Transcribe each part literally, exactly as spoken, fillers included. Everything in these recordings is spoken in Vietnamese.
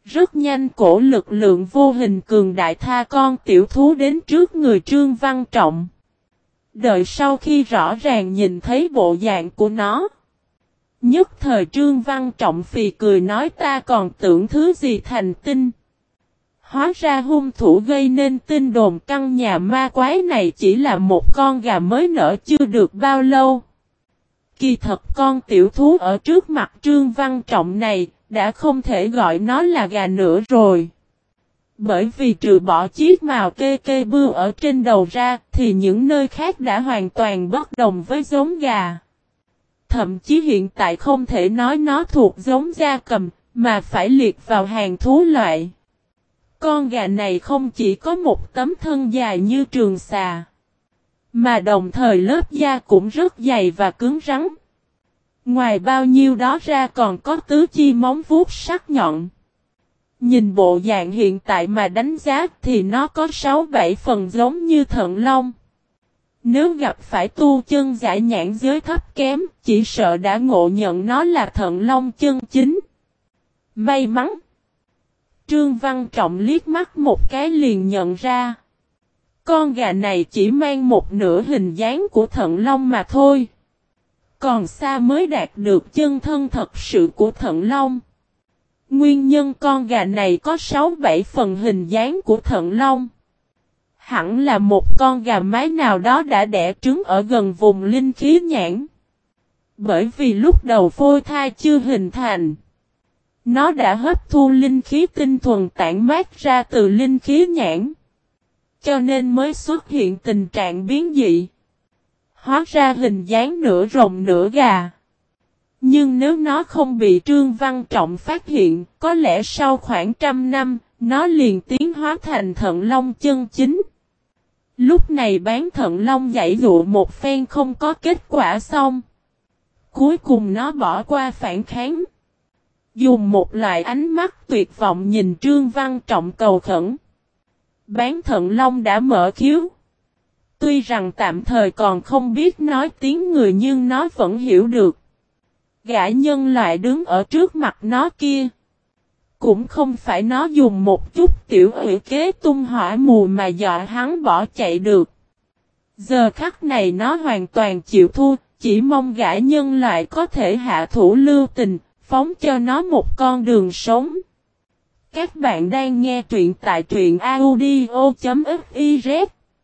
Rất nhanh cổ lực lượng vô hình cường đại tha con tiểu thú đến trước người Trương Văn Trọng. Đợi sau khi rõ ràng nhìn thấy bộ dạng của nó. Nhất thời Trương Văn Trọng phì cười nói ta còn tưởng thứ gì thành tinh. Hóa ra hung thủ gây nên tin đồn căn nhà ma quái này chỉ là một con gà mới nở chưa được bao lâu. Kỳ thật con tiểu thú ở trước mặt Trương Văn Trọng này đã không thể gọi nó là gà nữa rồi. Bởi vì trừ bỏ chiếc mào kê kê bưa ở trên đầu ra thì những nơi khác đã hoàn toàn bất đồng với giống gà. Thậm chí hiện tại không thể nói nó thuộc giống gia cầm mà phải liệt vào hàng thú loại. Con gà này không chỉ có một tấm thân dài như trường xà, mà đồng thời lớp da cũng rất dày và cứng rắn. Ngoài bao nhiêu đó ra còn có tứ chi móng vuốt sắc nhọn. Nhìn bộ dạng hiện tại mà đánh giá thì nó có sáu bảy phần giống như thận long. Nếu gặp phải tu chân giả nhãn giới thấp kém, chỉ sợ đã ngộ nhận nó là thận long chân chính. May mắn! Trương Văn Trọng liếc mắt một cái liền nhận ra. Con gà này chỉ mang một nửa hình dáng của thận long mà thôi. Còn xa mới đạt được chân thân thật sự của thận long. Nguyên nhân con gà này có sáu bảy phần hình dáng của thận long. Hẳn là một con gà mái nào đó đã đẻ trứng ở gần vùng linh khí nhãn. Bởi vì lúc đầu phôi thai chưa hình thành. Nó đã hấp thu linh khí tinh thuần tản mát ra từ linh khí nhãn. Cho nên mới xuất hiện tình trạng biến dị. Hóa ra hình dáng nửa rồng nửa gà. Nhưng nếu nó không bị Trương Văn Trọng phát hiện, có lẽ sau khoảng trăm năm, nó liền tiến hóa thành thận long chân chính. Lúc này bán thận long giãy dụ một phen không có kết quả xong. Cuối cùng nó bỏ qua phản kháng. Dùng một loại ánh mắt tuyệt vọng nhìn Trương Văn Trọng cầu khẩn. Bán thận long đã mở khiếu. Tuy rằng tạm thời còn không biết nói tiếng người nhưng nó vẫn hiểu được. Gã nhân loại đứng ở trước mặt nó kia. Cũng không phải nó dùng một chút tiểu ủy kế tung hỏa mù mà dọa hắn bỏ chạy được. Giờ khắc này nó hoàn toàn chịu thua, chỉ mong gã nhân loại có thể hạ thủ lưu tình, phóng cho nó một con đường sống. Các bạn đang nghe truyện tại truyện audio chấm fiz.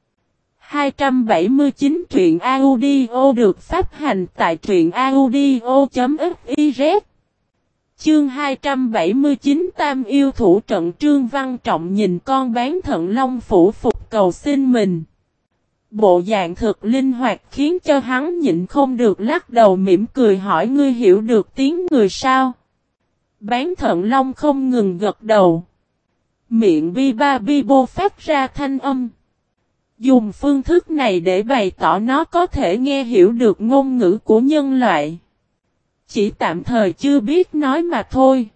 hai trăm bảy mươi chín truyện audio được phát hành tại truyện audio chấm fiz. Chương hai trăm bảy mươi chín Tam yêu thủ trận. Trương Văn Trọng nhìn con bán thận long phủ phục cầu xin mình. Bộ dạng thực linh hoạt khiến cho hắn nhịn không được lắc đầu mỉm cười hỏi ngươi hiểu được tiếng người sao? Bán thận long không ngừng gật đầu. Miệng bi ba bi bô phát ra thanh âm. Dùng phương thức này để bày tỏ nó có thể nghe hiểu được ngôn ngữ của nhân loại. Chỉ tạm thời chưa biết nói mà thôi.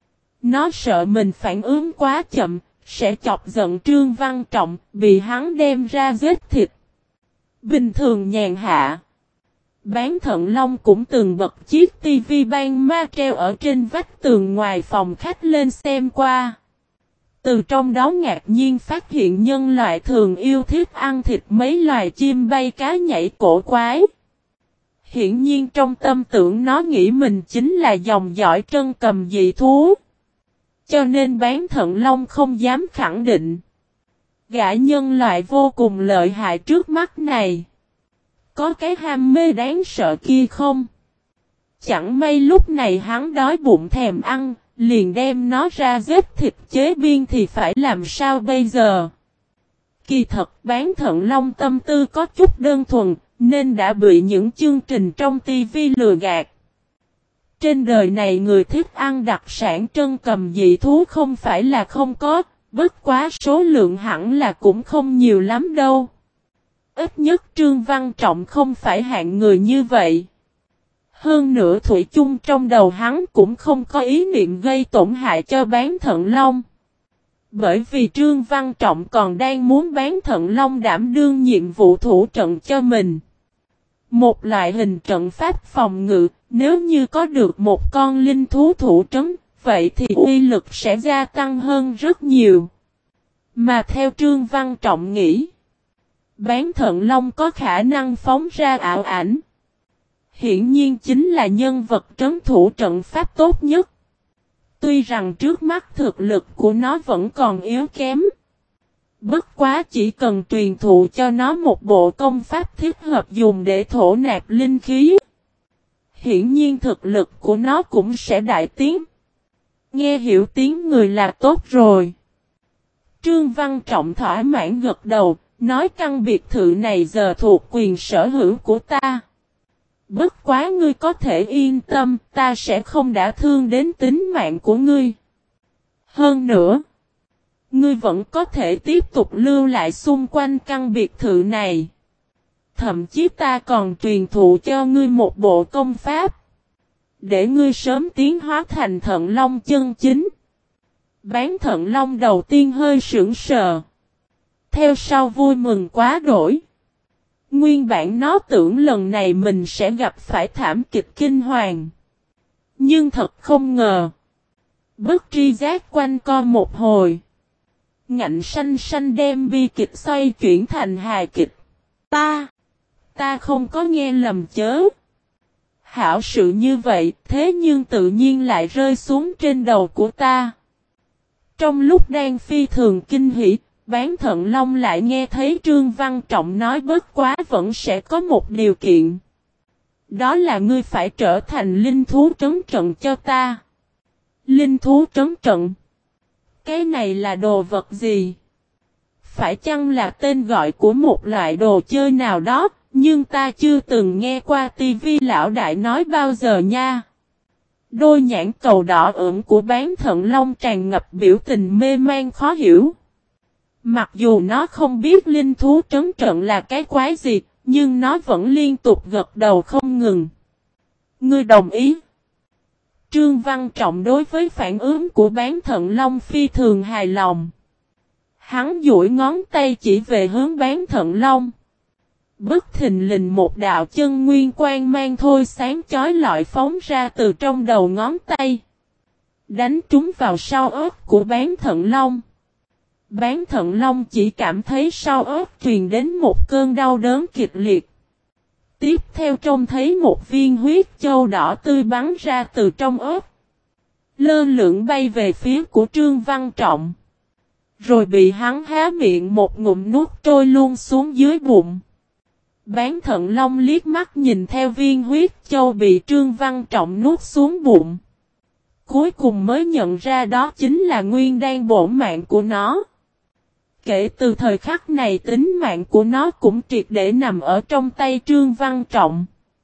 Nó sợ mình phản ứng quá chậm, sẽ chọc giận Trương Văn Trọng, bị hắn đem ra giết thịt. Bình thường nhàn hạ. Bán thận long cũng từng bật chiếc tivi ban ma treo ở trên vách tường ngoài phòng khách lên xem qua. Từ trong đó ngạc nhiên phát hiện nhân loại thường yêu thích ăn thịt mấy loài chim bay cá nhảy cổ quái. Hiển nhiên trong tâm tưởng nó nghĩ mình chính là dòng dõi trân cầm dị thú. Cho nên bán thận long không dám khẳng định. Gã nhân loại vô cùng lợi hại trước mắt này. Có cái ham mê đáng sợ kia không? Chẳng may lúc này hắn đói bụng thèm ăn, liền đem nó ra giết thịt chế biên thì phải làm sao bây giờ? Kỳ thật bán thận long tâm tư có chút đơn thuần, nên đã bị những chương trình trong tivi lừa gạt. Trên đời này người thích ăn đặc sản trân cầm dị thú không phải là không có, bất quá số lượng hẳn là cũng không nhiều lắm đâu. Ít nhất Trương Văn Trọng không phải hạng người như vậy. Hơn nữa thủy chung trong đầu hắn cũng không có ý niệm gây tổn hại cho bán thận long. Bởi vì Trương Văn Trọng còn đang muốn bán thận long đảm đương nhiệm vụ thủ trận cho mình. Một loại hình trận pháp phòng ngự, nếu như có được một con linh thú thủ trấn, vậy thì uy lực sẽ gia tăng hơn rất nhiều. Mà theo Trương Văn Trọng nghĩ, Bán Thận Long có khả năng phóng ra ảo ảnh. Hiển nhiên chính là nhân vật trấn thủ trận pháp tốt nhất. Tuy rằng trước mắt thực lực của nó vẫn còn yếu kém. Bất quá chỉ cần truyền thụ cho nó một bộ công pháp thích hợp dùng để thổ nạp linh khí. Hiển nhiên thực lực của nó cũng sẽ đại tiến. Nghe hiểu tiếng người là tốt rồi. Trương Văn Trọng thỏa mãn gật đầu, nói căn biệt thự này giờ thuộc quyền sở hữu của ta. Bất quá ngươi có thể yên tâm, ta sẽ không đả thương đến tính mạng của ngươi. Hơn nữa, ngươi vẫn có thể tiếp tục lưu lại xung quanh căn biệt thự này. Thậm chí ta còn truyền thụ cho ngươi một bộ công pháp, để ngươi sớm tiến hóa thành Thận Long chân chính. Bán Thận Long đầu tiên hơi sững sờ. Theo sau vui mừng quá đổi. Nguyên bản nó tưởng lần này mình sẽ gặp phải thảm kịch kinh hoàng. Nhưng thật không ngờ. Bất tri giác quanh co một hồi. Ngạnh xanh xanh đem bi kịch xoay chuyển thành hài kịch. Ta, ta không có nghe lầm chớ. Hảo sự như vậy, thế nhưng tự nhiên lại rơi xuống trên đầu của ta. Trong lúc đang phi thường kinh hỉ, Bán Thận Long lại nghe thấy Trương Văn Trọng nói bất quá vẫn sẽ có một điều kiện. Đó là ngươi phải trở thành linh thú trấn trận cho ta. Linh thú trấn trận? Cái này là đồ vật gì? Phải chăng là tên gọi của một loại đồ chơi nào đó, nhưng ta chưa từng nghe qua tivi lão đại nói bao giờ nha. Đôi nhãn cầu đỏ ửng của Bán Thận Long tràn ngập biểu tình mê man khó hiểu. Mặc dù nó không biết linh thú trấn trận là cái quái gì, nhưng nó vẫn liên tục gật đầu không ngừng. Ngươi đồng ý? Trương Văn Trọng đối với phản ứng của Bán Thận Long phi thường hài lòng. Hắn duỗi ngón tay chỉ về hướng Bán Thận Long. Bất thình lình một đạo chân nguyên quang mang thôi sáng chói lọi phóng ra từ trong đầu ngón tay. Đánh trúng vào sau ớt của Bán Thận Long. Bán Thận Long chỉ cảm thấy sau ớt truyền đến một cơn đau đớn kịch liệt. Tiếp theo trông thấy một viên huyết châu đỏ tươi bắn ra từ trong ớt. Lơ lửng bay về phía của Trương Văn Trọng. Rồi bị hắn há miệng một ngụm nuốt trôi luôn xuống dưới bụng. Bán Thận Long liếc mắt nhìn theo viên huyết châu bị Trương Văn Trọng nuốt xuống bụng. Cuối cùng mới nhận ra đó chính là nguyên đan bổn mạng của nó. Kể từ thời khắc này tính mạng của nó cũng triệt để nằm ở trong tay Trương Văn Trọng.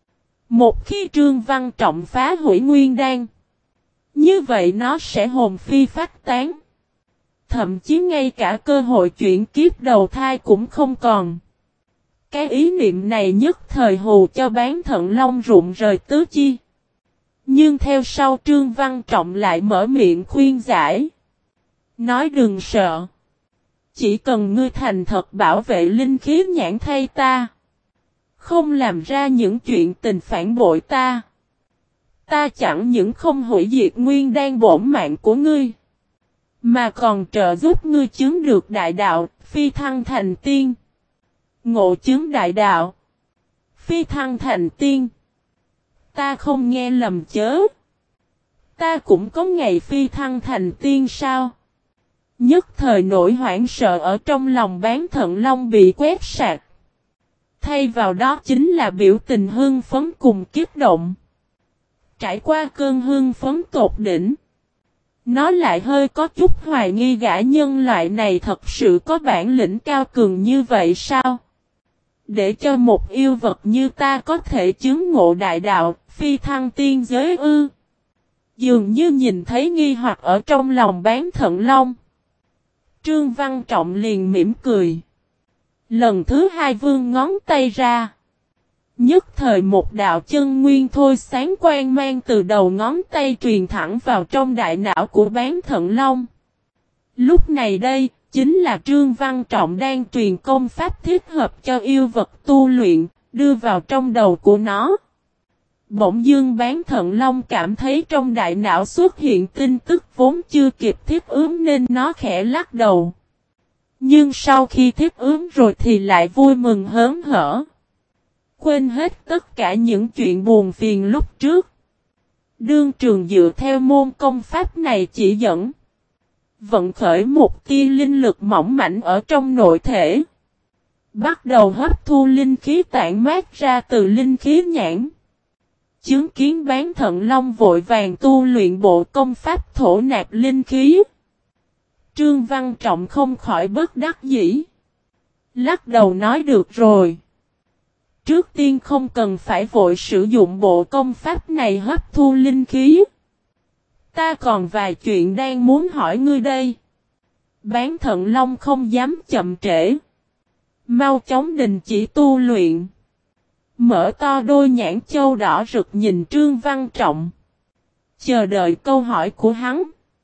Một khi Trương Văn Trọng phá hủy nguyên đan, như vậy nó sẽ hồn phi phách tán. Thậm chí ngay cả cơ hội chuyển kiếp đầu thai cũng không còn. Cái ý niệm này nhất thời hù cho Bán Thận Long rụng rời tứ chi. Nhưng theo sau Trương Văn Trọng lại mở miệng khuyên giải. Nói đừng sợ. Chỉ cần ngươi thành thật bảo vệ linh khí nhãn thay ta. Không làm ra những chuyện tình phản bội ta. Ta chẳng những không hủy diệt nguyên đan bổn mạng của ngươi. Mà còn trợ giúp ngươi chứng được đại đạo, phi thăng thành tiên. Ngộ chứng đại đạo. Phi thăng thành tiên. Ta không nghe lầm chớ. Ta cũng có ngày phi thăng thành tiên sao? Nhất thời nỗi hoảng sợ ở trong lòng Bán Thận Long bị quét sạch. Thay vào đó chính là biểu tình hưng phấn cùng kích động. Trải qua cơn hưng phấn tột đỉnh. Nó lại hơi có chút hoài nghi gã nhân loại này thật sự có bản lĩnh cao cường như vậy sao? Để cho một yêu vật như ta có thể chứng ngộ đại đạo, phi thăng tiên giới ư. Dường như nhìn thấy nghi hoặc ở trong lòng Bán Thận Long. Trương Văn Trọng liền mỉm cười. Lần thứ hai vươn ngón tay ra. Nhất thời một đạo chân nguyên thôi sáng quang mang từ đầu ngón tay truyền thẳng vào trong đại não của Bán Thận Long. Lúc này đây, chính là Trương Văn Trọng đang truyền công pháp thích hợp cho yêu vật tu luyện, đưa vào trong đầu của nó. Bỗng dưng Bán Thận Long cảm thấy trong đại não xuất hiện tin tức vốn chưa kịp thích ứng nên nó khẽ lắc đầu. Nhưng sau khi thích ứng rồi thì lại vui mừng hớn hở. Quên hết tất cả những chuyện buồn phiền lúc trước. Đương trường dựa theo môn công pháp này chỉ dẫn. Vận khởi một tia linh lực mỏng mảnh ở trong nội thể. Bắt đầu hấp thu linh khí tản mát ra từ linh khí nhãn. Chứng kiến Bán Thận Long vội vàng tu luyện bộ công pháp thổ nạp linh khí. Trương Văn Trọng không khỏi bất đắc dĩ. Lắc đầu nói được rồi. Trước tiên không cần phải vội sử dụng bộ công pháp này hấp thu linh khí. Ta còn vài chuyện đang muốn hỏi ngươi đây. Bán Thận Long không dám chậm trễ. Mau chóng đình chỉ tu luyện. Mở to đôi nhãn châu đỏ rực nhìn Trương Văn Trọng. Chờ đợi câu hỏi của hắn.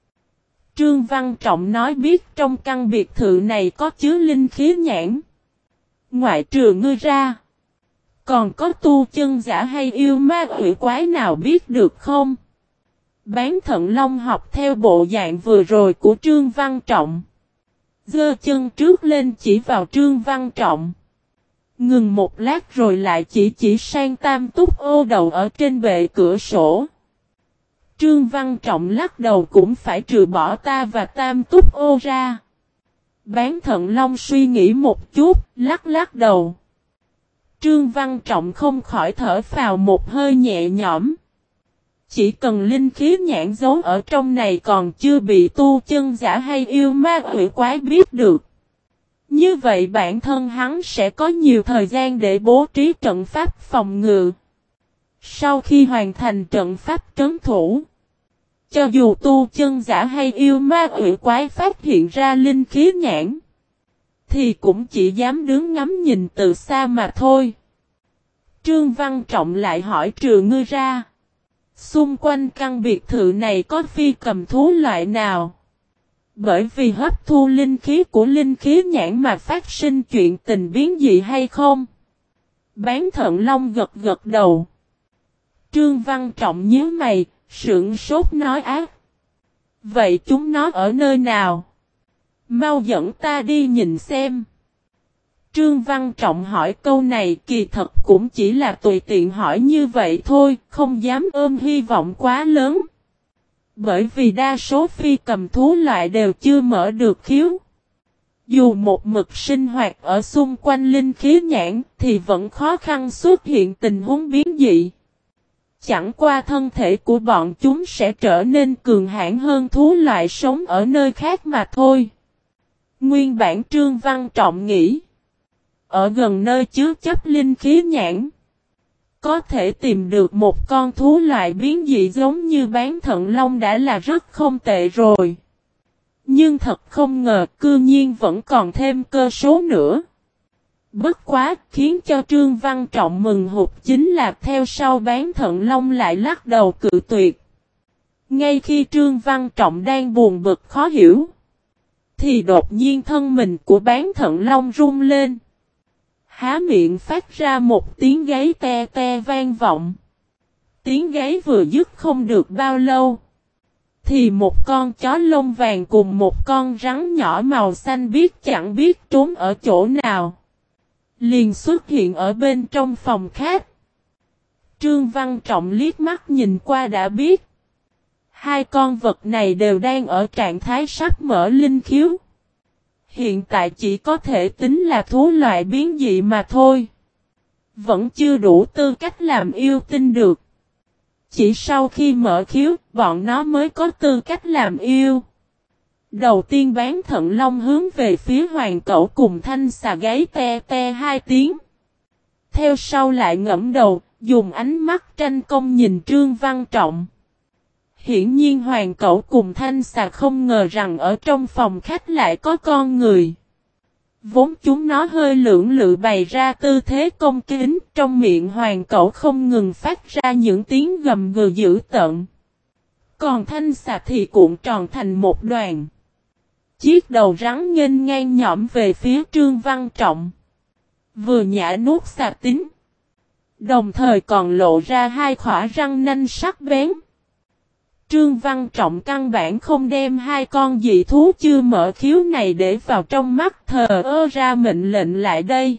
Trương Văn Trọng nói biết trong căn biệt thự này có chứa linh khí nhãn. Ngoại trừ ngươi ra. Còn có tu chân giả hay yêu ma quỷ quái nào biết được không? Bán Thận Long học theo bộ dạng vừa rồi của Trương Văn Trọng. Giơ chân trước lên chỉ vào Trương Văn Trọng. Ngừng một lát rồi lại chỉ chỉ sang tam túc ô đầu ở trên bệ cửa sổ. Trương Văn Trọng lắc đầu cũng phải trừ bỏ ta và tam túc ô ra. Bán Thận Long suy nghĩ một chút, lắc lắc đầu. Trương Văn Trọng không khỏi thở phào một hơi nhẹ nhõm. Chỉ cần linh khí nhãn giấu ở trong này còn chưa bị tu chân giả hay yêu ma quỷ quái biết được. Như vậy bản thân hắn sẽ có nhiều thời gian để bố trí trận pháp phòng ngự. Sau khi hoàn thành trận pháp trấn thủ, cho dù tu chân giả hay yêu ma quỷ quái phát hiện ra linh khí nhãn, thì cũng chỉ dám đứng ngắm nhìn từ xa mà thôi. Trương Văn Trọng lại hỏi trừ ngươi ra. Xung quanh căn biệt thự này có phi cầm thú loại nào? Bởi vì hấp thu linh khí của linh khí nhãn mà phát sinh chuyện tình biến dị hay không? Bán Thận Long gật gật đầu. Trương Văn Trọng nhíu mày, sững sốt nói ác. Vậy chúng nó ở nơi nào? Mau dẫn ta đi nhìn xem. Trương Văn Trọng hỏi câu này kỳ thật cũng chỉ là tùy tiện hỏi như vậy thôi, không dám ôm hy vọng quá lớn. Bởi vì đa số phi cầm thú loại đều chưa mở được khiếu. Dù một mực sinh hoạt ở xung quanh linh khí nhãn thì vẫn khó khăn xuất hiện tình huống biến dị. Chẳng qua thân thể của bọn chúng sẽ trở nên cường hãn hơn thú loại sống ở nơi khác mà thôi. Nguyên bản Trương Văn Trọng nghĩ. Ở gần nơi chứa chấp linh khí nhãn. Có thể tìm được một con thú loại biến dị giống như Bán Thận Long đã là rất không tệ rồi. Nhưng thật không ngờ cư nhiên vẫn còn thêm cơ số nữa. Bất quá khiến cho Trương Văn Trọng mừng hụt chính là theo sau Bán Thận Long lại lắc đầu cự tuyệt. Ngay khi Trương Văn Trọng đang buồn bực khó hiểu. Thì đột nhiên thân mình của Bán Thận Long rung lên. Há miệng phát ra một tiếng gáy te te vang vọng. Tiếng gáy vừa dứt không được bao lâu. Thì một con chó lông vàng cùng một con rắn nhỏ màu xanh biết chẳng biết trốn ở chỗ nào. Liền xuất hiện ở bên trong phòng khách. Trương Văn Trọng liếc mắt nhìn qua đã biết. Hai con vật này đều đang ở trạng thái sắp mở linh khiếu. Hiện tại chỉ có thể tính là thú loại biến dị mà thôi. Vẫn chưa đủ tư cách làm yêu tinh được. Chỉ sau khi mở khiếu, bọn nó mới có tư cách làm yêu. Đầu tiên Bán Thận Long hướng về phía hoàng cẩu cùng thanh xà gáy te te hai tiếng. Theo sau lại ngẫm đầu, dùng ánh mắt tranh công nhìn Trương Văn Trọng. Hiển nhiên hoàng cẩu cùng thanh xà không ngờ rằng ở trong phòng khách lại có con người. Vốn chúng nó hơi lưỡng lự bày ra tư thế công kính, trong miệng hoàng cẩu không ngừng phát ra những tiếng gầm gừ dữ tợn. Còn thanh xà thì cuộn tròn thành một đoàn. Chiếc đầu rắn nghênh ngang nhõm về phía Trương Văn Trọng. Vừa nhả nuốt xà tính. Đồng thời còn lộ ra hai khỏa răng nanh sắc bén. Trương Văn Trọng căn bản không đem hai con dị thú chưa mở khiếu này để vào trong mắt, thờ ơ ra mệnh lệnh lại đây.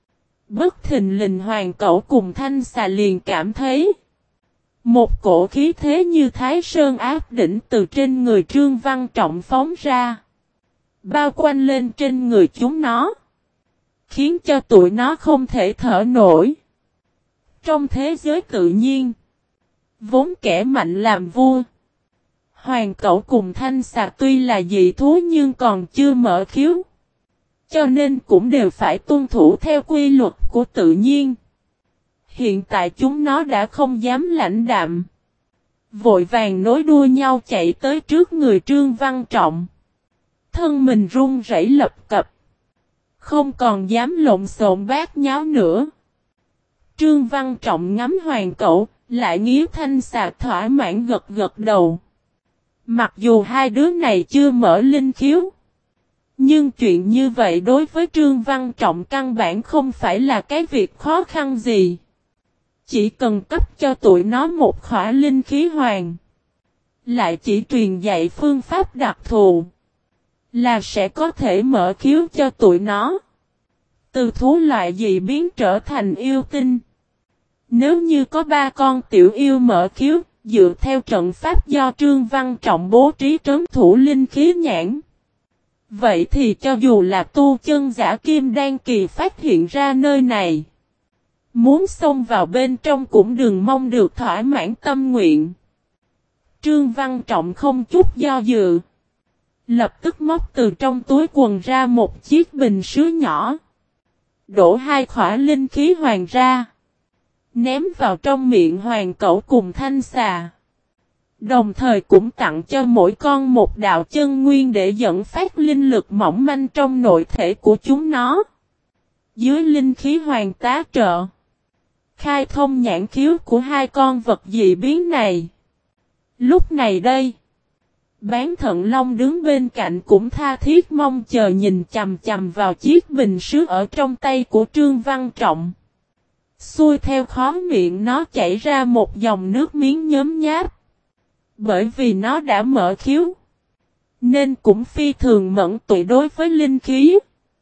Bất thình lình Hoàng Cẩu cùng Thanh Xà liền cảm thấy một cổ khí thế như Thái Sơn áp đỉnh từ trên người Trương Văn Trọng phóng ra, bao quanh lên trên người chúng nó, khiến cho tụi nó không thể thở nổi. Trong thế giới tự nhiên, vốn kẻ mạnh làm vua. Hoàng Cẩu cùng Thanh Xà tuy là dị thú nhưng còn chưa mở khiếu, cho nên cũng đều phải tuân thủ theo quy luật của tự nhiên. Hiện tại chúng nó đã không dám lãnh đạm, vội vàng nối đuôi nhau chạy tới trước người Trương Văn Trọng. Thân mình run rẩy lập cập, không còn dám lộn xộn bát nháo nữa. Trương Văn Trọng ngắm Hoàng Cẩu, lại nghiến Thanh Xà thỏa mãn gật gật đầu. Mặc dù hai đứa này chưa mở linh khiếu, nhưng chuyện như vậy đối với Trương Văn Trọng căn bản không phải là cái việc khó khăn gì. Chỉ cần cấp cho tụi nó một khỏa linh khí hoàng, lại chỉ truyền dạy phương pháp đặc thù, là sẽ có thể mở khiếu cho tụi nó, từ thú loại dị biến trở thành yêu tinh. Nếu như có ba con tiểu yêu mở khiếu, dựa theo trận pháp do Trương Văn Trọng bố trí trấn thủ linh khí nhãn, vậy thì cho dù là tu chân giả kim đan kỳ phát hiện ra nơi này, muốn xông vào bên trong cũng đừng mong được thỏa mãn tâm nguyện. Trương Văn Trọng không chút do dự, lập tức móc từ trong túi quần ra một chiếc bình sứ nhỏ, đổ hai khỏa linh khí hoàng ra, ném vào trong miệng Hoàng Cẩu cùng Thanh Xà. Đồng thời cũng tặng cho mỗi con một đạo chân nguyên để dẫn phát linh lực mỏng manh trong nội thể của chúng nó. Dưới linh khí hoàng tá trợ, khai thông nhãn khiếu của hai con vật dị biến này. Lúc này đây, Bán Thận Long đứng bên cạnh cũng tha thiết mong chờ nhìn chằm chằm vào chiếc bình sứ ở trong tay của Trương Văn Trọng. Xuôi theo khóe miệng nó chảy ra một dòng nước miếng nhớm nháp. Bởi vì nó đã mở khiếu, nên cũng phi thường mẫn tuệ đối với linh khí.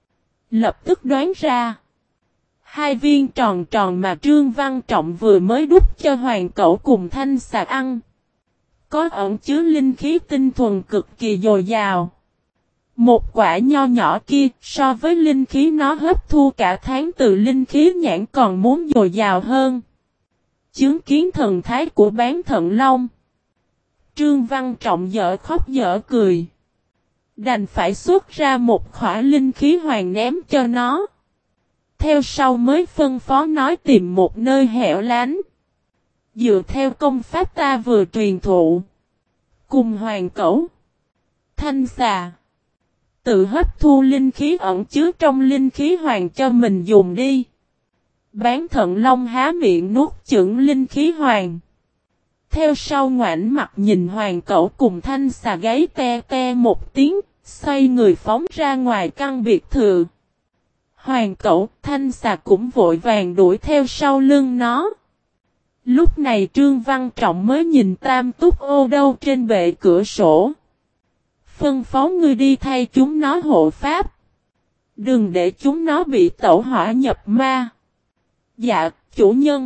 Lập tức đoán ra, hai viên tròn tròn mà Trương Văn Trọng vừa mới đút cho Hoàng Cẩu cùng Thanh Xà ăn, có ẩn chứa linh khí tinh thuần cực kỳ dồi dào. Một quả nho nhỏ kia so với linh khí nó hấp thu cả tháng từ linh khí nhãn còn muốn dồi dào hơn. Chứng kiến thần thái của Bán Thận Long, Trương Văn Trọng dở khóc dở cười, đành phải xuất ra một khỏa linh khí hoàng ném cho nó. Theo sau mới phân phó nói tìm một nơi hẻo lánh, dựa theo công pháp ta vừa truyền thụ, cùng Hoàng Cẩu, Thanh Xà tự hấp thu linh khí ẩn chứa trong linh khí hoàng cho mình dùng đi. Bán Thận Long há miệng nuốt chửng linh khí hoàng. Theo sau ngoảnh mặt nhìn Hoàng Cẩu cùng Thanh Xà gáy te te một tiếng, xoay người phóng ra ngoài căn biệt thự. Hoàng Cẩu, Thanh Xà cũng vội vàng đuổi theo sau lưng nó. Lúc này Trương Văn Trọng mới nhìn Tam Túc Ô đâu trên bệ cửa sổ. Phân phó ngươi đi thay chúng nó hộ pháp. Đừng để chúng nó bị tẩu hỏa nhập ma. Dạ, chủ nhân.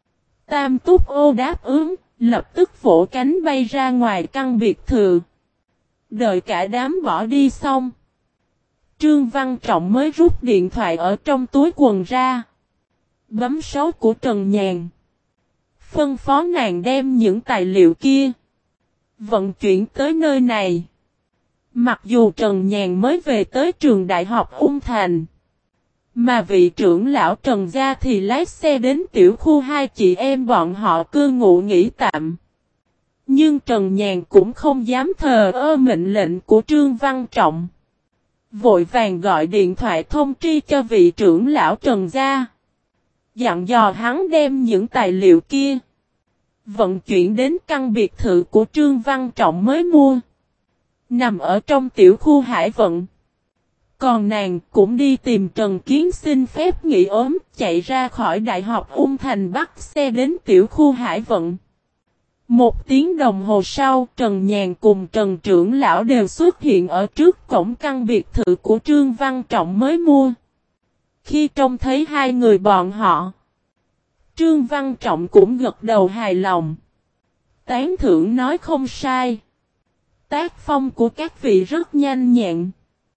Tam Túc Ô đáp ứng, lập tức vỗ cánh bay ra ngoài căn biệt thự. Đợi cả đám bỏ đi xong, Trương Văn Trọng mới rút điện thoại ở trong túi quần ra, bấm số của Trần Nhàn, phân phó nàng đem những tài liệu kia vận chuyển tới nơi này. Mặc dù Trần Nhàn mới về tới trường đại học Ung Thành, mà vị trưởng lão Trần gia thì lái xe đến tiểu khu hai chị em bọn họ cư ngụ nghỉ tạm. Nhưng Trần Nhàn cũng không dám thờ ơ mệnh lệnh của Trương Văn Trọng, vội vàng gọi điện thoại thông tri cho vị trưởng lão Trần gia, dặn dò hắn đem những tài liệu kia vận chuyển đến căn biệt thự của Trương Văn Trọng mới mua, nằm ở trong tiểu khu Hải Vận. Còn nàng cũng đi tìm Trần Kiến xin phép nghỉ ốm, chạy ra khỏi Đại học Ung Thành bắt xe đến tiểu khu Hải Vận. Một tiếng đồng hồ sau, Trần Nhàn cùng Trần Trưởng Lão đều xuất hiện ở trước cổng căn biệt thự của Trương Văn Trọng mới mua. Khi trông thấy hai người bọn họ, Trương Văn Trọng cũng gật đầu hài lòng. Tán thưởng nói không sai. Tác phong của các vị rất nhanh nhẹn.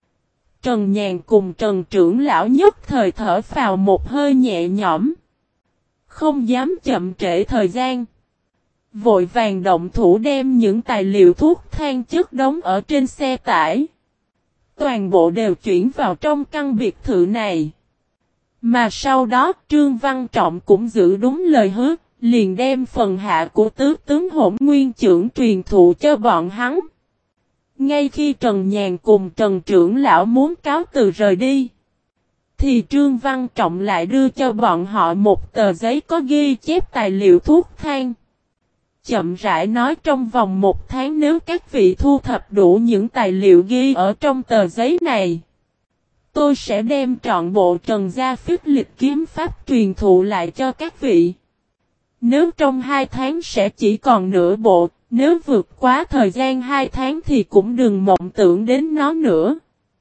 Trần Nhàn cùng Trần Trưởng Lão nhất thời thở phào một hơi nhẹ nhõm. Không dám chậm trễ thời gian. Vội vàng động thủ đem những tài liệu thuốc thang chất đống ở trên xe tải. Toàn bộ đều chuyển vào trong căn biệt thự này. Mà sau đó Trương Văn Trọng cũng giữ đúng lời hứa, liền đem phần hạ của tứ tướng Hỗn Nguyên Chưởng truyền thụ cho bọn hắn. Ngay khi Trần Nhàn cùng Trần Trưởng Lão muốn cáo từ rời đi, thì Trương Văn Trọng lại đưa cho bọn họ một tờ giấy có ghi chép tài liệu thuốc thang. Chậm rãi nói trong vòng một tháng nếu các vị thu thập đủ những tài liệu ghi ở trong tờ giấy này, tôi sẽ đem trọn bộ Trần Gia Phích Lịch kiếm pháp truyền thụ lại cho các vị. Nếu trong hai tháng sẽ chỉ còn nửa bộ, nếu vượt quá thời gian hai tháng thì cũng đừng mộng tưởng đến nó nữa.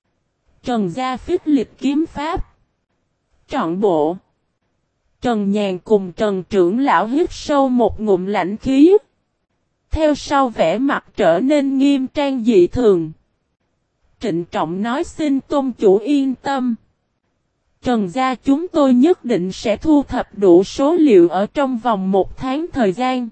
Trần Gia Phích Lịch kiếm pháp trọn bộ. Trần Nhàn cùng Trần Trưởng Lão hít sâu một ngụm lãnh khí. Theo sau vẻ mặt trở nên nghiêm trang dị thường. Trịnh trọng nói xin tôn chủ yên tâm. Trần gia chúng tôi nhất định sẽ thu thập đủ số liệu ở trong vòng một tháng thời gian.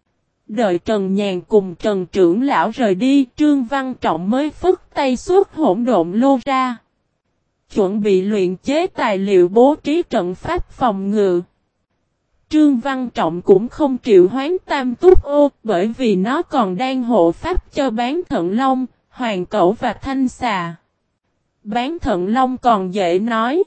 Đợi Trần Nhàn cùng Trần Trưởng Lão rời đi, Trương Văn Trọng mới phất tay xuất hỗn độn lô ra. Chuẩn bị luyện chế tài liệu bố trí trận pháp phòng ngự. Trương Văn Trọng cũng không triệu hoán Tam Túc Ô, bởi vì nó còn đang hộ pháp cho Bán Thận Long, Hoàng Cẩu và Thanh Xà. Bán Thận Long còn dễ nói.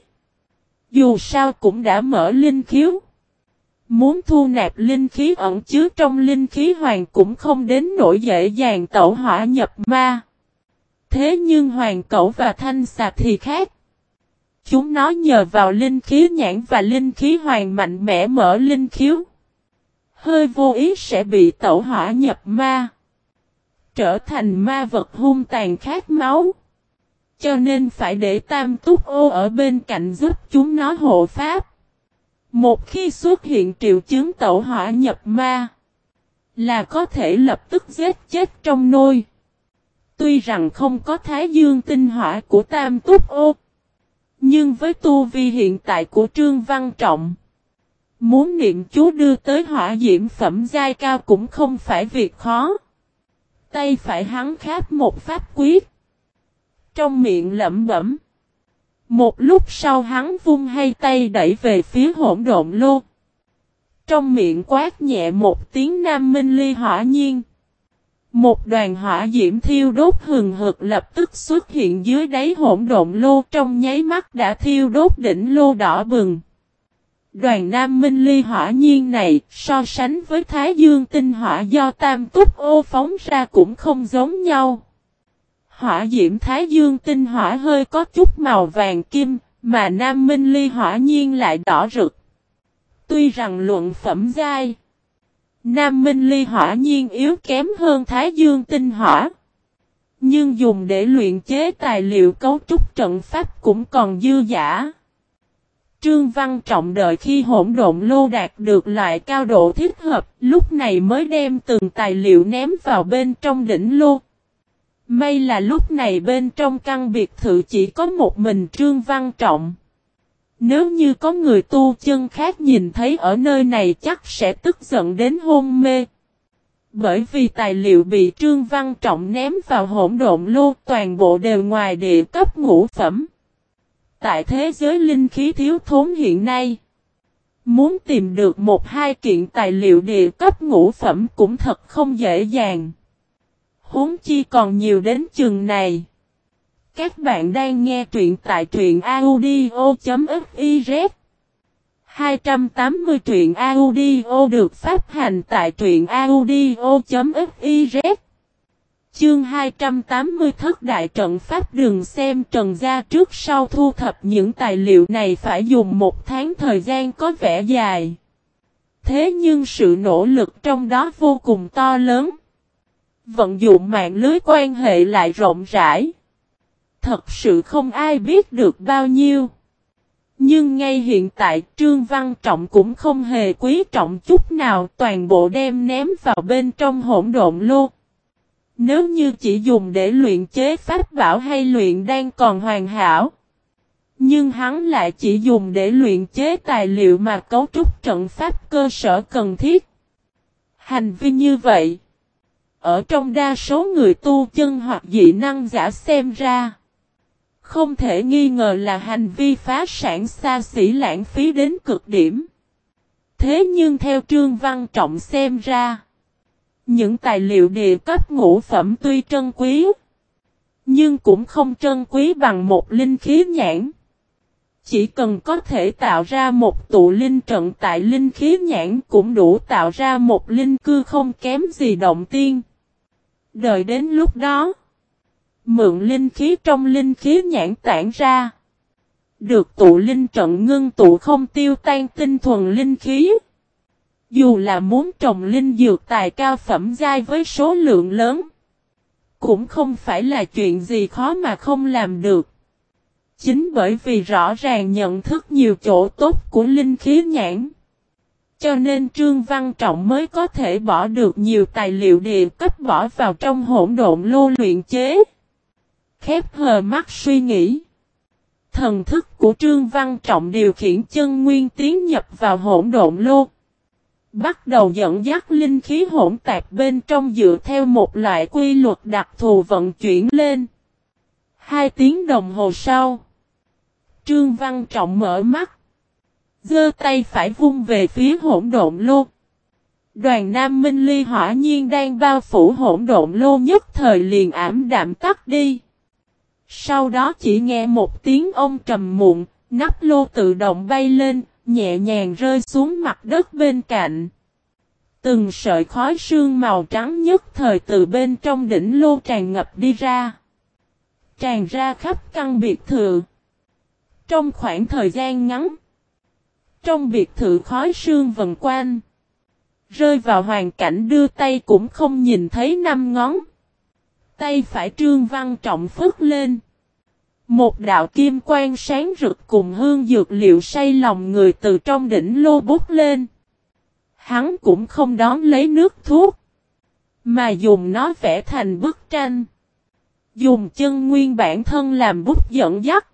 Dù sao cũng đã mở linh khiếu. Muốn thu nạp linh khí ẩn chứa trong linh khí hoàng cũng không đến nỗi dễ dàng tẩu hỏa nhập ma. Thế nhưng Hoàng Cẩu và Thanh Xà thì khác. Chúng nó nhờ vào linh khí nhãn và linh khí hoàng mạnh mẽ mở linh khiếu. Hơi vô ý sẽ bị tẩu hỏa nhập ma. Trở thành ma vật hung tàn khát máu. Cho nên phải để Tam Túc Ô ở bên cạnh giúp chúng nó hộ pháp. Một khi xuất hiện triệu chứng tẩu hỏa nhập ma, là có thể lập tức giết chết trong nôi. Tuy rằng không có Thái Dương tinh hỏa của Tam Túc Ô, nhưng với tu vi hiện tại của Trương Văn Trọng, muốn niệm chú đưa tới hỏa diễm phẩm giai cao cũng không phải việc khó. Tay phải hắn kháp một pháp quyết. Trong miệng lẩm bẩm. Một lúc sau hắn vung hai tay đẩy về phía hỗn độn lô. Trong miệng quát nhẹ một tiếng Nam Minh Ly hỏa nhiên. Một đoàn hỏa diễm thiêu đốt hừng hực lập tức xuất hiện dưới đáy hỗn độn lô, trong nháy mắt đã thiêu đốt đỉnh lô đỏ bừng. Đoàn Nam Minh Ly hỏa nhiên này so sánh với Thái Dương tinh hỏa do Tam Túc Ô phóng ra cũng không giống nhau. Hỏa diễm Thái Dương tinh hỏa hơi có chút màu vàng kim, mà Nam Minh Ly hỏa nhiên lại đỏ rực. Tuy rằng luận phẩm giai, Nam Minh Ly hỏa nhiên yếu kém hơn Thái Dương tinh hỏa, nhưng dùng để luyện chế tài liệu cấu trúc trận pháp cũng còn dư dả. Trương Văn Trọng đợi khi hỗn độn lô đạt được loại cao độ thích hợp, lúc này mới đem từng tài liệu ném vào bên trong đỉnh lô. May là lúc này bên trong căn biệt thự chỉ có một mình Trương Văn Trọng. Nếu như có người tu chân khác nhìn thấy ở nơi này chắc sẽ tức giận đến hôn mê. Bởi vì tài liệu bị Trương Văn Trọng ném vào hỗn độn lô toàn bộ đều ngoài địa cấp ngũ phẩm. Tại thế giới linh khí thiếu thốn hiện nay, muốn tìm được một hai kiện tài liệu địa cấp ngũ phẩm cũng thật không dễ dàng. Huống chi còn nhiều đến chừng này. Các bạn đang nghe truyện tại truyện audio.fiz. hai trăm tám mươi truyện audio được phát hành tại truyện audio.fiz. Chương hai trăm tám mươi Thất đại trận pháp. Đừng xem Trần gia trước sau thu thập những tài liệu này phải dùng một tháng thời gian có vẻ dài. Thế nhưng sự nỗ lực trong đó vô cùng to lớn. Vận dụng mạng lưới quan hệ lại rộng rãi. Thật sự không ai biết được bao nhiêu. Nhưng ngay hiện tại Trương Văn Trọng cũng không hề quý trọng chút nào, toàn bộ đem ném vào bên trong hỗn độn lô. Nếu như chỉ dùng để luyện chế pháp bảo hay luyện đan còn hoàn hảo. Nhưng hắn lại chỉ dùng để luyện chế tài liệu mà cấu trúc trận pháp cơ sở cần thiết. Hành vi như vậy, ở trong đa số người tu chân hoặc dị năng giả xem ra, không thể nghi ngờ là hành vi phá sản xa xỉ lãng phí đến cực điểm. Thế nhưng theo Trương Văn Trọng xem ra, những tài liệu địa cấp ngũ phẩm tuy trân quý, nhưng cũng không trân quý bằng một linh khí nhãn. Chỉ cần có thể tạo ra một tụ linh trận tại linh khí nhãn cũng đủ tạo ra một linh cư không kém gì động tiên. Đợi đến lúc đó, mượn linh khí trong linh khí nhãn tản ra, được tụ linh trận ngưng tụ không tiêu tan tinh thuần linh khí. Dù là muốn trồng linh dược tài cao phẩm giai với số lượng lớn, cũng không phải là chuyện gì khó mà không làm được. Chính bởi vì rõ ràng nhận thức nhiều chỗ tốt của linh khí nhãn, cho nên Trương Văn Trọng mới có thể bỏ được nhiều tài liệu địa cấp bỏ vào trong hỗn độn lô luyện chế. Khép hờ mắt suy nghĩ, thần thức của Trương Văn Trọng điều khiển chân nguyên tiến nhập vào hỗn độn lô. Bắt đầu dẫn dắt linh khí hỗn tạp bên trong dựa theo một loại quy luật đặc thù vận chuyển lên. Hai tiếng đồng hồ sau, Trương Văn Trọng mở mắt, giơ tay phải vung về phía hỗn độn lô. Đoàn Nam Minh Ly hỏa nhiên đang bao phủ hỗn độn lô nhất thời liền ảm đạm tắt đi. Sau đó chỉ nghe một tiếng ông trầm muộn, nắp lô tự động bay lên, nhẹ nhàng rơi xuống mặt đất bên cạnh. Từng sợi khói sương màu trắng nhất thời từ bên trong đỉnh lô tràn ngập đi ra. Tràn ra khắp căn biệt thự. Trong khoảng thời gian ngắn, trong biệt thự khói sương vần quanh, rơi vào hoàn cảnh đưa tay cũng không nhìn thấy năm ngón. Tay phải Trương Văn Trọng phất lên. Một đạo kim quang sáng rực cùng hương dược liệu say lòng người từ trong đỉnh lô bút lên. Hắn cũng không đón lấy nước thuốc, mà dùng nó vẽ thành bức tranh. Dùng chân nguyên bản thân làm bút dẫn dắt,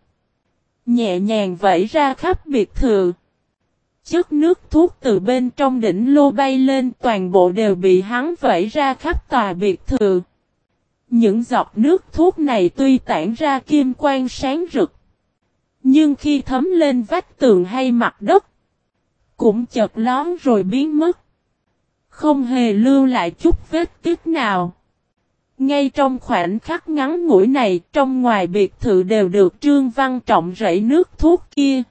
nhẹ nhàng vẩy ra khắp biệt thự. Chất nước thuốc từ bên trong đỉnh lô bay lên toàn bộ đều bị hắn vẩy ra khắp tòa biệt thự. Những giọt nước thuốc này tuy tản ra kim quang sáng rực, nhưng khi thấm lên vách tường hay mặt đất, cũng chợt lón rồi biến mất. Không hề lưu lại chút vết tích nào. Ngay trong khoảnh khắc ngắn ngủi này, trong ngoài biệt thự đều được Trương Văn Trọng rảy nước thuốc kia.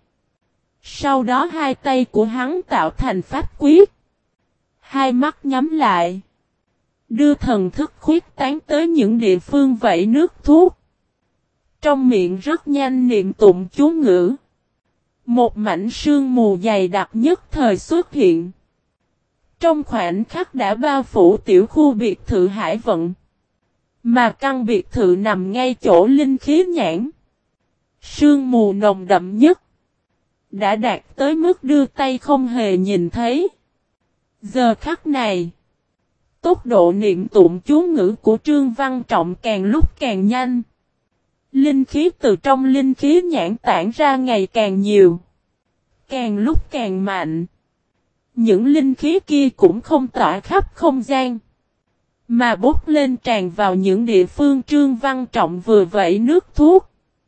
Sau đó hai tay của hắn tạo thành pháp quyết. Hai mắt nhắm lại, đưa thần thức khuyết tán tới những địa phương vẩy nước thuốc. Trong miệng rất nhanh niệm tụng chú ngữ. Một mảnh sương mù dày đặc nhất thời xuất hiện. Trong khoảnh khắc đã bao phủ tiểu khu biệt thự Hải Vận. Mà căn biệt thự nằm ngay chỗ linh khí nhãn. Sương mù nồng đậm nhất, đã đạt tới mức đưa tay không hề nhìn thấy. Giờ khắc này, tốc độ niệm tụng chú ngữ của Trương Văn Trọng càng lúc càng nhanh. Linh khí từ trong linh khí nhãn tản ra ngày càng nhiều, càng lúc càng mạnh. Những linh khí kia cũng không tỏa khắp không gian, mà bốc lên tràn vào những địa phương Trương Văn Trọng vừa vẩy nước thuốc.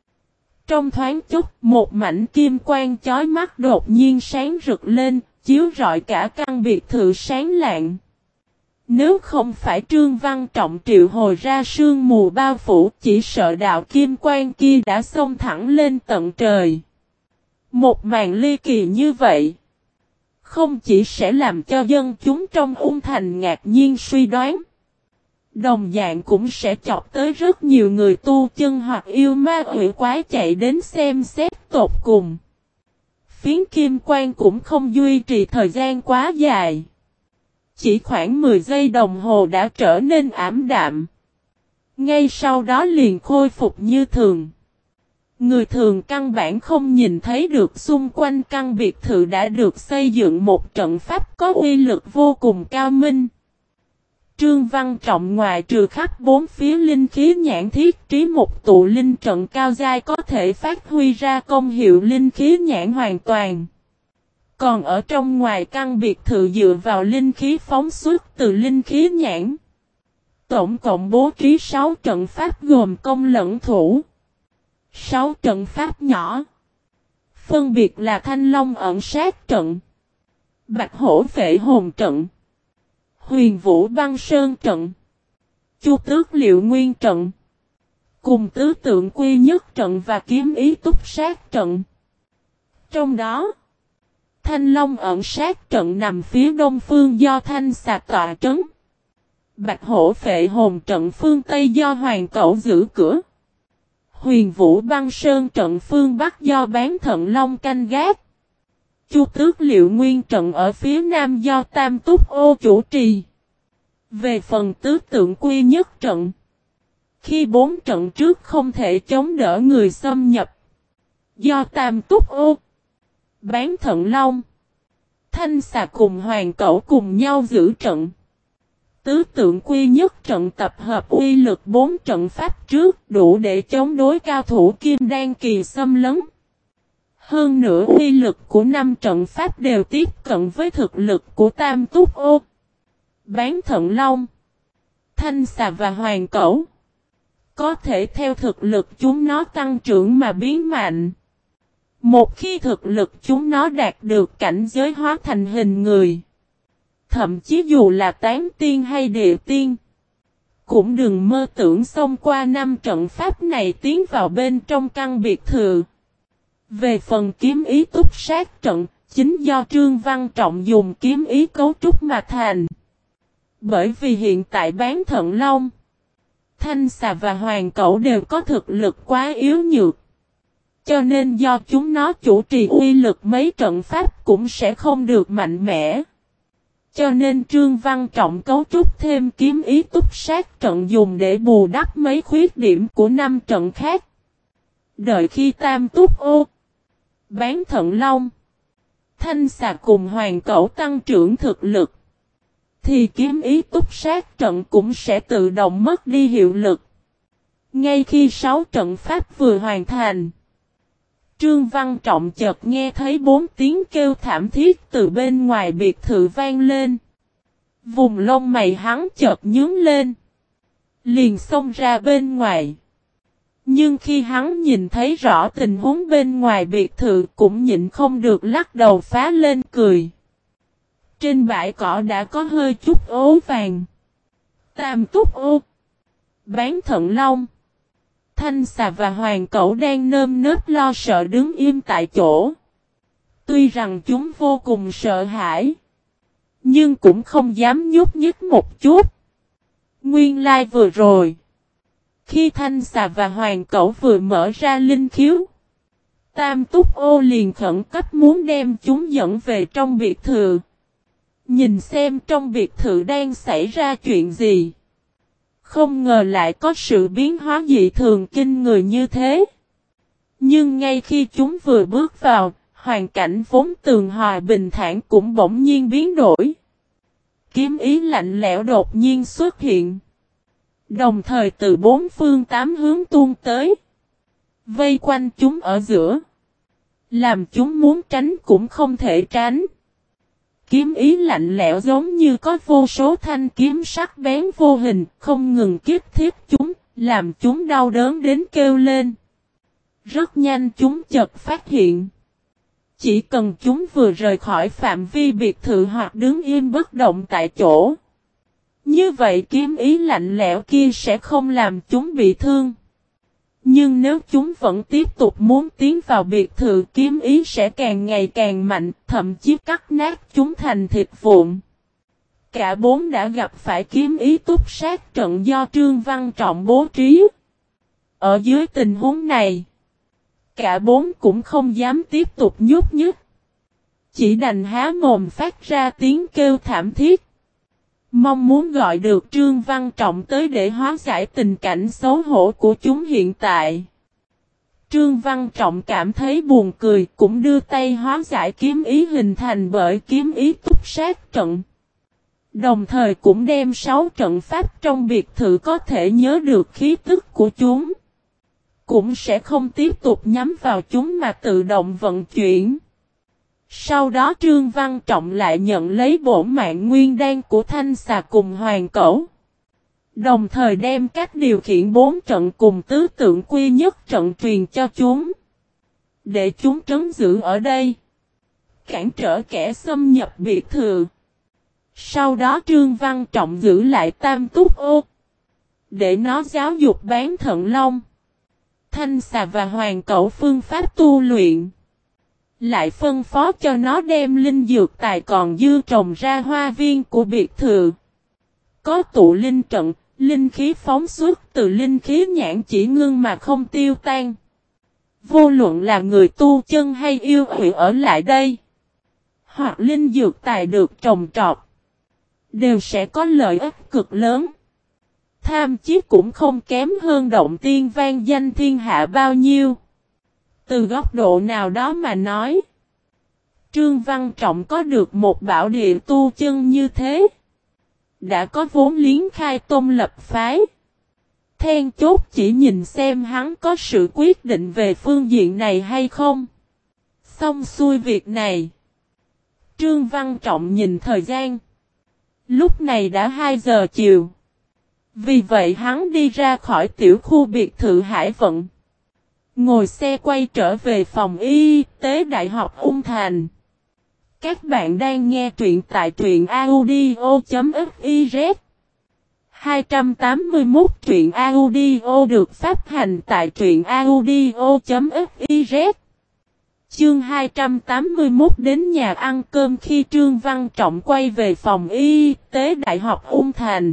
Trong thoáng chốc, một mảnh kim quang chói mắt đột nhiên sáng rực lên, chiếu rọi cả căn biệt thự sáng lạng. Nếu không phải Trương Văn Trọng triệu hồi ra sương mù bao phủ, chỉ sợ đạo kim quang kia đã xông thẳng lên tận trời. Một màn ly kỳ như vậy, không chỉ sẽ làm cho dân chúng trong Ung Thành ngạc nhiên suy đoán, Đồng dạng cũng sẽ chọc tới rất nhiều người tu chân hoặc yêu ma quỷ quái chạy đến xem xét tột cùng. Phiến kim quang cũng không duy trì thời gian quá dài. Chỉ khoảng mười giây đồng hồ đã trở nên ảm đạm. Ngay sau đó liền khôi phục như thường. Người thường căn bản không nhìn thấy được xung quanh căn biệt thự đã được xây dựng một trận pháp có uy lực vô cùng cao minh. Trương Văn Trọng ngoài trừ khắp bốn phía linh khí nhãn thiết trí một tụ linh trận cao giai có thể phát huy ra công hiệu linh khí nhãn hoàn toàn. Còn ở trong ngoài căn biệt thự dựa vào linh khí phóng xuất từ linh khí nhãn. Tổng cộng bố trí sáu trận pháp gồm công lẫn thủ. sáu trận pháp nhỏ. Phân biệt là Thanh Long ẩn sát trận, Bạch Hổ phệ hồn trận, Huyền Vũ băng sơn trận, Chu Tước liệu nguyên trận, cùng tứ tượng quy nhất trận và kiếm ý túc sát trận. Trong đó, Thanh Long ẩn sát trận nằm phía đông phương do Thanh Xà tọa trấn. Bạch Hổ phệ hồn trận phương Tây do Hoàng Cẩu giữ cửa. Huyền Vũ băng sơn trận phương Bắc do Bán Thận Long canh gác. Chu Tước liệu nguyên trận ở phía Nam do Tam Túc Ô chủ trì. Về phần tứ tượng quy nhất trận, khi bốn trận trước không thể chống đỡ người xâm nhập, do Tam Túc Ô, Bán Thận Long, Thanh Xà cùng Hoàng Cẩu cùng nhau giữ trận. Tứ tượng quy nhất trận tập hợp uy lực bốn trận pháp trước đủ để chống đối cao thủ kim đan kỳ xâm lấn. Hơn nữa uy lực của năm trận pháp đều tiếp cận với thực lực của Tam Túc Ô, Bán Thận Long, Thanh Xà và Hoàng Cẩu. Có thể theo thực lực chúng nó tăng trưởng mà biến mạnh. Một khi thực lực chúng nó đạt được cảnh giới hóa thành hình người, thậm chí dù là tán tiên hay địa tiên, cũng đừng mơ tưởng xông qua năm trận pháp này tiến vào bên trong căn biệt thự. Về phần kiếm ý túc sát trận, chính do Trương Văn Trọng dùng kiếm ý cấu trúc mà thành. Bởi vì hiện tại Bán Thận Long, Thanh Xà và Hoàng Cẩu đều có thực lực quá yếu nhược. Cho nên do chúng nó chủ trì uy lực mấy trận pháp cũng sẽ không được mạnh mẽ. Cho nên Trương Văn Trọng cấu trúc thêm kiếm ý túc sát trận dùng để bù đắp mấy khuyết điểm của năm trận khác. Đợi khi Tam Túc Ô, Bán Thận Long, Thanh Xà cùng Hoàng Cẩu tăng trưởng thực lực, thì kiếm ý túc sát trận cũng sẽ tự động mất đi hiệu lực. Ngay khi sáu trận pháp vừa hoàn thành, Trương Văn Trọng chợt nghe thấy bốn tiếng kêu thảm thiết từ bên ngoài biệt thự vang lên. Vùng lông mày hắn chợt nhướng lên, liền xông ra bên ngoài. Nhưng khi hắn nhìn thấy rõ tình huống bên ngoài biệt thự cũng nhịn không được lắc đầu phá lên cười. Trên bãi cỏ đã có hơi chút ố vàng. Tam Túc Ô, Bán Thận Long, Thanh Xà và Hoàng Cẩu đang nơm nớp lo sợ đứng im tại chỗ. Tuy rằng chúng vô cùng sợ hãi, nhưng cũng không dám nhúc nhích một chút. Nguyên lai like vừa rồi, khi Thanh Xà và Hoàng Cẩu vừa mở ra linh khiếu, Tam Túc Ô liền khẩn cấp muốn đem chúng dẫn về trong biệt thự. Nhìn xem trong biệt thự đang xảy ra chuyện gì. Không ngờ lại có sự biến hóa dị thường kinh người như thế. Nhưng ngay khi chúng vừa bước vào, hoàn cảnh vốn tường hòa bình thản cũng bỗng nhiên biến đổi. Kiếm ý lạnh lẽo đột nhiên xuất hiện. Đồng thời từ bốn phương tám hướng tuôn tới. Vây quanh chúng ở giữa. Làm chúng muốn tránh cũng không thể tránh. Kiếm ý lạnh lẽo giống như có vô số thanh kiếm sắc bén vô hình, không ngừng kiếp thiết chúng, làm chúng đau đớn đến kêu lên. Rất nhanh chúng chợt phát hiện. Chỉ cần chúng vừa rời khỏi phạm vi biệt thự hoặc đứng im bất động tại chỗ, như vậy kiếm ý lạnh lẽo kia sẽ không làm chúng bị thương. Nhưng nếu chúng vẫn tiếp tục muốn tiến vào biệt thự, kiếm ý sẽ càng ngày càng mạnh, thậm chí cắt nát chúng thành thịt vụn. Cả bốn đã gặp phải kiếm ý túc sát trận do Trương Văn Trọng bố trí. Ở dưới tình huống này, cả bốn cũng không dám tiếp tục nhúc nhích. Chỉ đành há mồm phát ra tiếng kêu thảm thiết. Mong muốn gọi được Trương Văn Trọng tới để hóa giải tình cảnh xấu hổ của chúng hiện tại. Trương Văn Trọng cảm thấy buồn cười, cũng đưa tay hóa giải kiếm ý hình thành bởi kiếm ý túc sát trận. Đồng thời cũng đem sáu trận pháp trong biệt thự có thể nhớ được khí tức của chúng. Cũng sẽ không tiếp tục nhắm vào chúng mà tự động vận chuyển. Sau đó Trương Văn Trọng lại nhận lấy bổn mạng nguyên đan của Thanh Xà cùng Hoàng Cẩu. Đồng thời đem cách điều khiển bốn trận cùng tứ tượng quy nhất trận truyền cho chúng. Để chúng trấn giữ ở đây. Cản trở kẻ xâm nhập biệt thự. Sau đó Trương Văn Trọng giữ lại Tam Túc Ô. Để nó giáo dục bán Thận Long, Thanh Xà và Hoàng Cẩu phương pháp tu luyện. Lại phân phó cho nó đem linh dược tài còn dư trồng ra hoa viên của biệt thự. Có tụ linh trận, linh khí phóng xuất từ linh khí nhãn chỉ ngưng mà không tiêu tan. Vô luận là người tu chân hay yêu quỷ ở lại đây, hoặc linh dược tài được trồng trọt, đều sẽ có lợi ích cực lớn. Tham chiết cũng không kém hơn động tiên vang danh thiên hạ bao nhiêu. Từ góc độ nào đó mà nói, Trương Văn Trọng có được một bảo địa tu chân như thế, đã có vốn liếng khai tôn lập phái. Then chốt chỉ nhìn xem hắn có sự quyết định về phương diện này hay không. Xong xuôi việc này, Trương Văn Trọng nhìn thời gian. Lúc này đã hai giờ chiều. Vì vậy hắn đi ra khỏi tiểu khu biệt thự Hải Vận. Ngồi xe quay trở về phòng y tế Đại học Ung Thành. Các bạn đang nghe truyện tại truyện audio.fiz. hai trăm tám mươi mốt truyện audio được phát hành tại truyện audio.fiz. Chương hai trăm tám mươi mốt đến nhà ăn cơm. Khi Trương Văn Trọng quay về phòng y tế Đại học Ung Thành,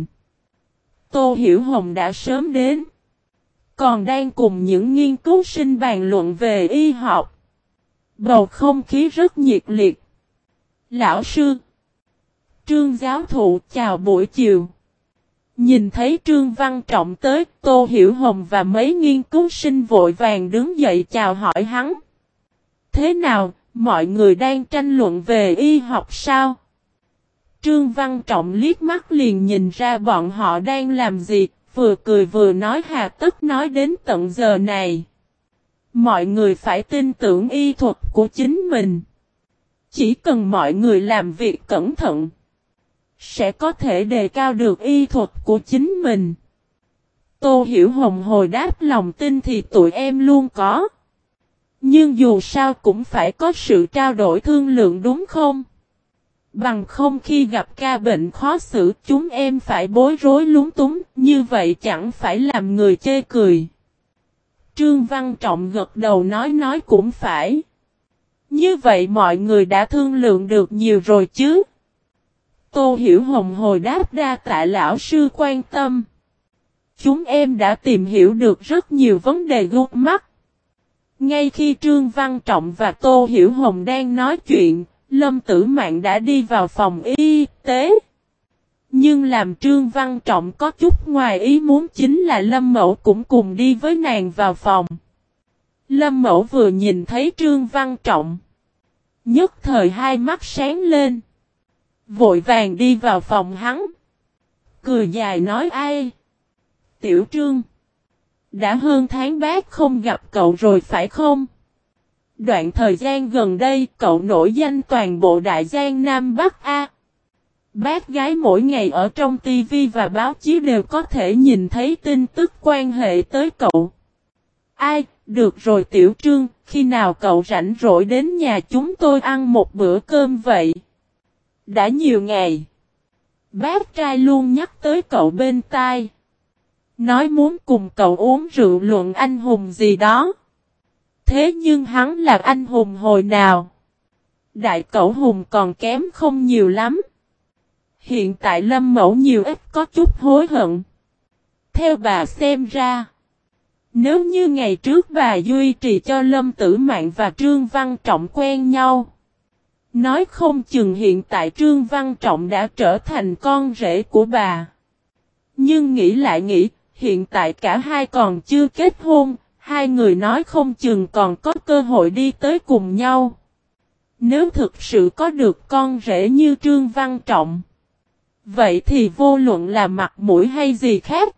Tô Hiểu Hồng đã sớm đến. Còn đang cùng những nghiên cứu sinh bàn luận về y học. Bầu không khí rất nhiệt liệt. Lão sư, Trương giáo thụ chào buổi chiều. Nhìn thấy Trương Văn Trọng tới, Tô Hiểu Hồng và mấy nghiên cứu sinh vội vàng đứng dậy chào hỏi hắn. Thế nào, mọi người đang tranh luận về y học sao? Trương Văn Trọng liếc mắt liền nhìn ra bọn họ đang làm gì, vừa cười vừa nói hà tất nói đến tận giờ này. Mọi người phải tin tưởng y thuật của chính mình. Chỉ cần mọi người làm việc cẩn thận, sẽ có thể đề cao được y thuật của chính mình. Tô Hiểu Hồng hồi đáp lòng tin thì tụi em luôn có. Nhưng dù sao cũng phải có sự trao đổi thương lượng đúng không? Bằng không khi gặp ca bệnh khó xử chúng em phải bối rối lúng túng, như vậy chẳng phải làm người chê cười. Trương Văn Trọng gật đầu nói nói cũng phải. Như vậy mọi người đã thương lượng được nhiều rồi chứ? Tô Hiểu Hồng hồi đáp đa tạ lão sư quan tâm. Chúng em đã tìm hiểu được rất nhiều vấn đề gút mắt. Ngay khi Trương Văn Trọng và Tô Hiểu Hồng đang nói chuyện, Lâm Tử Mạn đã đi vào phòng y tế. Nhưng làm Trương Văn Trọng có chút ngoài ý muốn chính là Lâm Mẫu cũng cùng đi với nàng vào phòng. Lâm Mẫu vừa nhìn thấy Trương Văn Trọng, nhất thời hai mắt sáng lên. Vội vàng đi vào phòng hắn. Cười dài nói ai? Tiểu Trương, đã hơn tháng bác không gặp cậu rồi phải không? Đoạn thời gian gần đây cậu nổi danh toàn bộ Đại Giang Nam Bắc A. Bác gái mỗi ngày ở trong tivi và báo chí đều có thể nhìn thấy tin tức quan hệ tới cậu. Ai, được rồi Tiểu Trương, khi nào cậu rảnh rỗi đến nhà chúng tôi ăn một bữa cơm vậy? Đã nhiều ngày. Bác trai luôn nhắc tới cậu bên tai. Nói muốn cùng cậu uống rượu luận anh hùng gì đó. Thế nhưng hắn là anh hùng hồi nào? Đại cẩu hùng còn kém không nhiều lắm. hiện tại Lâm Mẫu nhiều ít có chút hối hận. Theo bà xem ra, nếu như ngày trước bà duy trì cho Lâm Tử Mạn và Trương Văn Trọng quen nhau, nói không chừng hiện tại Trương Văn Trọng đã trở thành con rể của bà. Nhưng nghĩ lại nghĩ, hiện tại cả hai còn chưa kết hôn, hai người nói không chừng còn có cơ hội đi tới cùng nhau. Nếu thực sự có được con rể như Trương Văn Trọng, vậy thì vô luận là mặt mũi hay gì khác,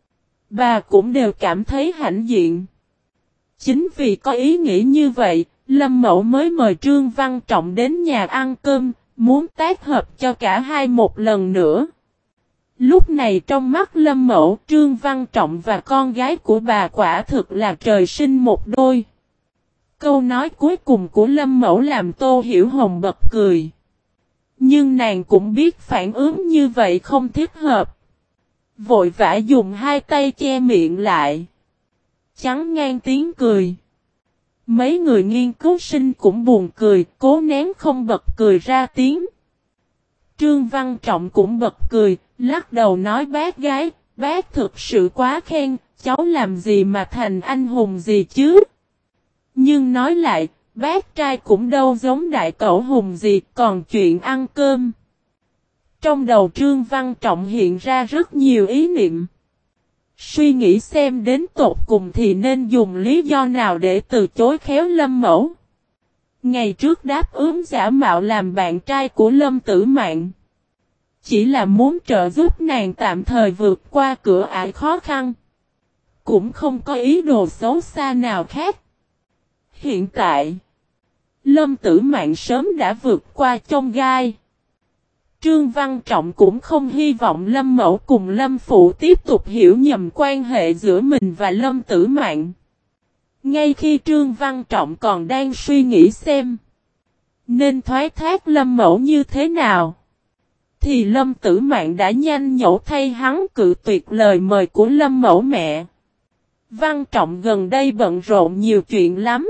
bà cũng đều cảm thấy hãnh diện. Chính vì có ý nghĩ như vậy, Lâm Mẫu mới mời Trương Văn Trọng đến nhà ăn cơm, muốn tác hợp cho cả hai một lần nữa. Lúc này trong mắt Lâm Mẫu, Trương Văn Trọng và con gái của bà quả thực là trời sinh một đôi. Câu nói cuối cùng của Lâm Mẫu làm Tô Hiểu Hồng bật cười. Nhưng nàng cũng biết phản ứng như vậy không thích hợp. Vội vã dùng hai tay che miệng lại. Chắn ngang tiếng cười. Mấy người nghiên cứu sinh cũng buồn cười, cố nén không bật cười ra tiếng. Trương Văn Trọng cũng bật cười, lắc đầu nói bác gái, bác thực sự quá khen, cháu làm gì mà thành anh hùng gì chứ. Nhưng nói lại, bác trai cũng đâu giống đại cẩu hùng gì, còn chuyện ăn cơm. Trong đầu Trương Văn Trọng hiện ra rất nhiều ý niệm. Suy nghĩ xem đến tột cùng thì nên dùng lý do nào để từ chối khéo Lâm Mẫu. Ngày trước đáp ứng giả mạo làm bạn trai của Lâm Tử Mạn. Chỉ là muốn trợ giúp nàng tạm thời vượt qua cửa ải khó khăn. Cũng không có ý đồ xấu xa nào khác. Hiện tại, Lâm Tử Mạn sớm đã vượt qua chông gai. Trương Văn Trọng cũng không hy vọng Lâm Mẫu cùng Lâm Phụ tiếp tục hiểu nhầm quan hệ giữa mình và Lâm Tử Mạn. Ngay khi Trương Văn Trọng còn đang suy nghĩ xem nên thoái thác Lâm Mẫu như thế nào, thì Lâm Tử Mạn đã nhanh nhẩu thay hắn cự tuyệt lời mời của Lâm Mẫu mẹ. Văn Trọng gần đây bận rộn nhiều chuyện lắm.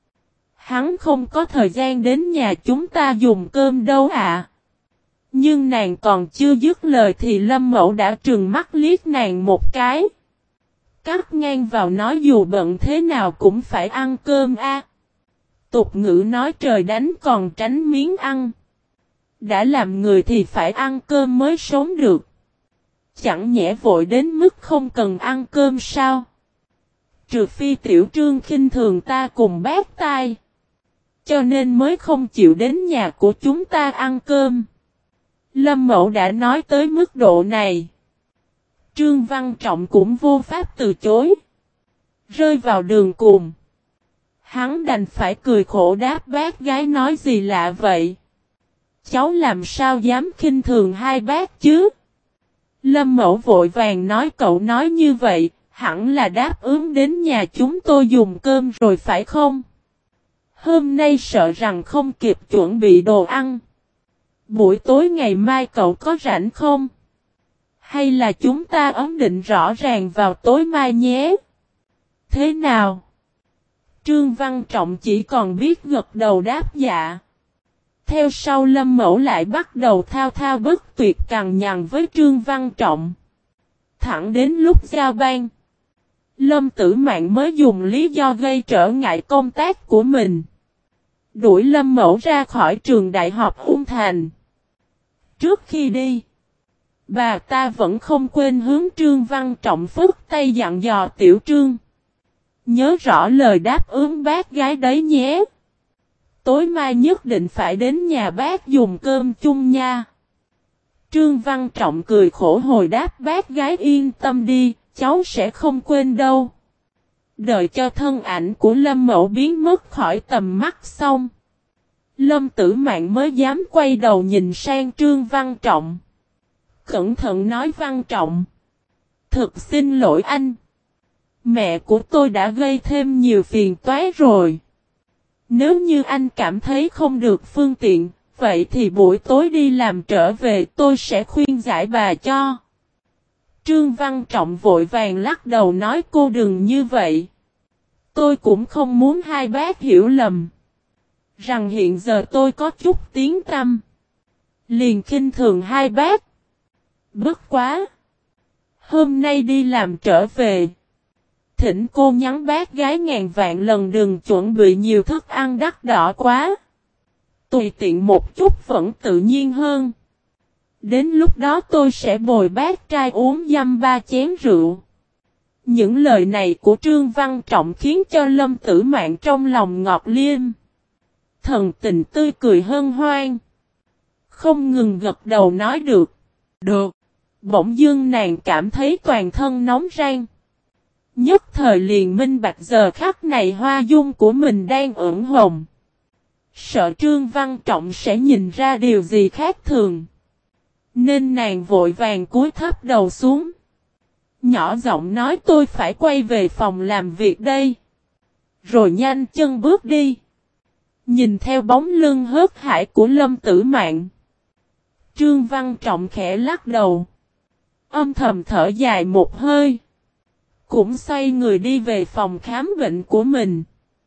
Hắn không có thời gian đến nhà chúng ta dùng cơm đâu ạ. À. Nhưng nàng còn chưa dứt lời thì Lâm Mẫu đã trừng mắt liếc nàng một cái. Cắt ngang vào nói dù bận thế nào cũng phải ăn cơm a. À. Tục ngữ nói trời đánh còn tránh miếng ăn. Đã làm người thì phải ăn cơm mới sống được. Chẳng nhẽ vội đến mức không cần ăn cơm sao? Trừ phi Tiểu Trương khinh thường ta cùng bác tai. Cho nên mới không chịu đến nhà của chúng ta ăn cơm. Lâm Mẫu đã nói tới mức độ này. Trương Văn Trọng cũng vô pháp từ chối. Rơi vào đường cùng. Hắn đành phải cười khổ đáp bác gái nói gì lạ vậy. Cháu làm sao dám khinh thường hai bác chứ? Lâm Mẫu vội vàng nói cậu nói như vậy, hẳn là đáp ứng đến nhà chúng tôi dùng cơm rồi phải không? Hôm nay sợ rằng không kịp chuẩn bị đồ ăn. Buổi tối ngày mai cậu có rảnh không? Hay là chúng ta ấn định rõ ràng vào tối mai nhé? Thế nào? Trương Văn Trọng chỉ còn biết gật đầu đáp dạ. Theo sau Lâm Mẫu lại bắt đầu thao thao bất tuyệt cằn nhằn với Trương Văn Trọng. Thẳng đến lúc giao ban, Lâm Tử Mạn mới dùng lý do gây trở ngại công tác của mình. Đuổi Lâm Mẫu ra khỏi trường đại học Ung Thành. Trước khi đi, bà ta vẫn không quên hướng Trương Văn Trọng phất tay dặn dò Tiểu Trương. Nhớ rõ lời đáp ứng bác gái đấy nhé. Tối mai nhất định phải đến nhà bác dùng cơm chung nha. Trương Văn Trọng cười khổ hồi đáp bác gái yên tâm đi, cháu sẽ không quên đâu. Đợi cho thân ảnh của Lâm Mẫu biến mất khỏi tầm mắt xong, Lâm Tử Mạn mới dám quay đầu nhìn sang Trương Văn Trọng. Cẩn thận nói Văn Trọng. Thực xin lỗi anh. Mẹ của tôi đã gây thêm nhiều phiền toái rồi. Nếu như anh cảm thấy không được phương tiện, vậy thì buổi tối đi làm trở về tôi sẽ khuyên giải bà cho. Trương Văn Trọng vội vàng lắc đầu nói cô đừng như vậy. Tôi cũng không muốn hai bác hiểu lầm. Rằng hiện giờ tôi có chút tiếng tăm. Liền khinh thường hai bác. Bất quá! Hôm nay đi làm trở về. Thỉnh cô nhắn bác gái ngàn vạn lần đừng chuẩn bị nhiều thức ăn đắt đỏ quá. Tùy tiện một chút vẫn tự nhiên hơn. Đến lúc đó tôi sẽ bồi bác trai uống dăm ba chén rượu. Những lời này của Trương Văn Trọng khiến cho Lâm Tử Mạn trong lòng ngọt liêm. Thần tình tươi cười hân hoan. Không ngừng gật đầu nói được. Được. Bỗng dưng nàng cảm thấy toàn thân nóng rang. Nhất thời liền minh bạch giờ khắc này hoa dung của mình đang ửng hồng. Sợ Trương Văn Trọng sẽ nhìn ra điều gì khác thường. Nên nàng vội vàng cúi thấp đầu xuống. Nhỏ giọng nói tôi phải quay về phòng làm việc đây. Rồi nhanh chân bước đi. Nhìn theo bóng lưng hớt hải của Lâm Tử Mạn. Trương Văn Trọng khẽ lắc đầu. Âm thầm thở dài một hơi. Cũng xoay người đi về phòng khám bệnh của mình.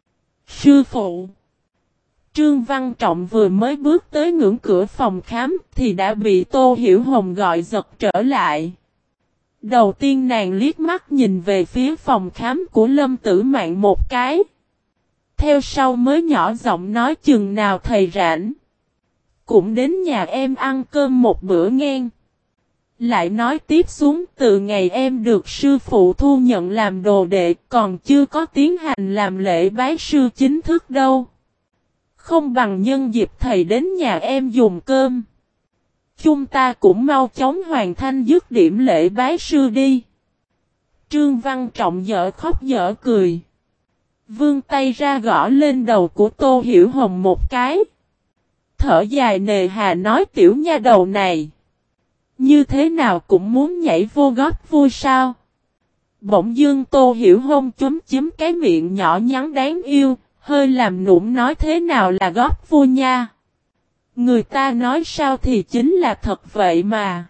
Sư phụ. Trương Văn Trọng vừa mới bước tới ngưỡng cửa phòng khám thì đã bị Tô Hiểu Hồng gọi giật trở lại. Đầu tiên nàng liếc mắt nhìn về phía phòng khám của Lâm Tử Mạn một cái. Theo sau mới nhỏ giọng nói chừng nào thầy rảnh. Cũng đến nhà em ăn cơm một bữa ngang. Lại nói tiếp xuống từ ngày em được sư phụ thu nhận làm đồ đệ còn chưa có tiến hành làm lễ bái sư chính thức đâu. Không bằng nhân dịp thầy đến nhà em dùng cơm. Chúng ta cũng mau chóng hoàn thành dứt điểm lễ bái sư đi. Trương Văn Trọng dở khóc dở cười. Vươn tay ra gõ lên đầu của Tô Hiểu Hồng một cái. Thở dài nề hà nói tiểu nha đầu này. Như thế nào cũng muốn nhảy vô gót vui sao. Bỗng dưng Tô Hiểu Hồng chúm chím cái miệng nhỏ nhắn đáng yêu. Hơi làm nũng nói thế nào là gót vui nha. Người ta nói sao thì chính là thật vậy mà.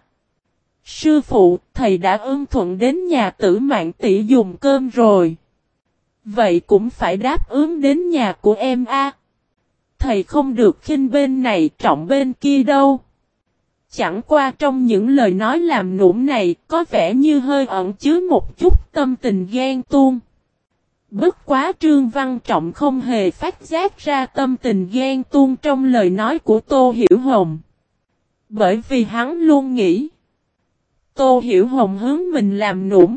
Sư phụ, thầy đã ưng thuận đến nhà Tử Mạn tỷ dùng cơm rồi. Vậy cũng phải đáp ứng đến nhà của em a. Thầy không được khinh bên này trọng bên kia đâu. Chẳng qua trong những lời nói làm nũng này có vẻ như hơi ẩn chứa một chút tâm tình ghen tuông. Bất quá Trương Văn Trọng không hề phát giác ra tâm tình ghen tuông trong lời nói của Tô Hiểu Hồng. Bởi vì hắn luôn nghĩ Tô Hiểu Hồng hướng mình làm nũng.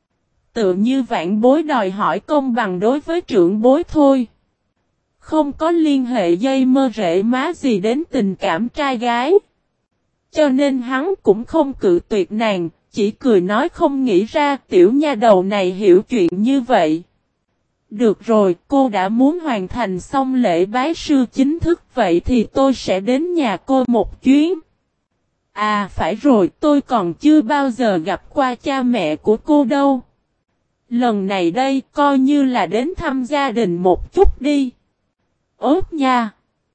Tự như vãn bối đòi hỏi công bằng đối với trưởng bối thôi. Không có liên hệ dây mơ rễ má gì đến tình cảm trai gái. Cho nên hắn cũng không cự tuyệt nàng, chỉ cười nói không nghĩ ra tiểu nha đầu này hiểu chuyện như vậy. Được rồi, cô đã muốn hoàn thành xong lễ bái sư chính thức vậy thì tôi sẽ đến nhà cô một chuyến. À phải rồi, tôi còn chưa bao giờ gặp qua cha mẹ của cô đâu. Lần này đây coi như là đến thăm gia đình một chút đi. Ốt nha!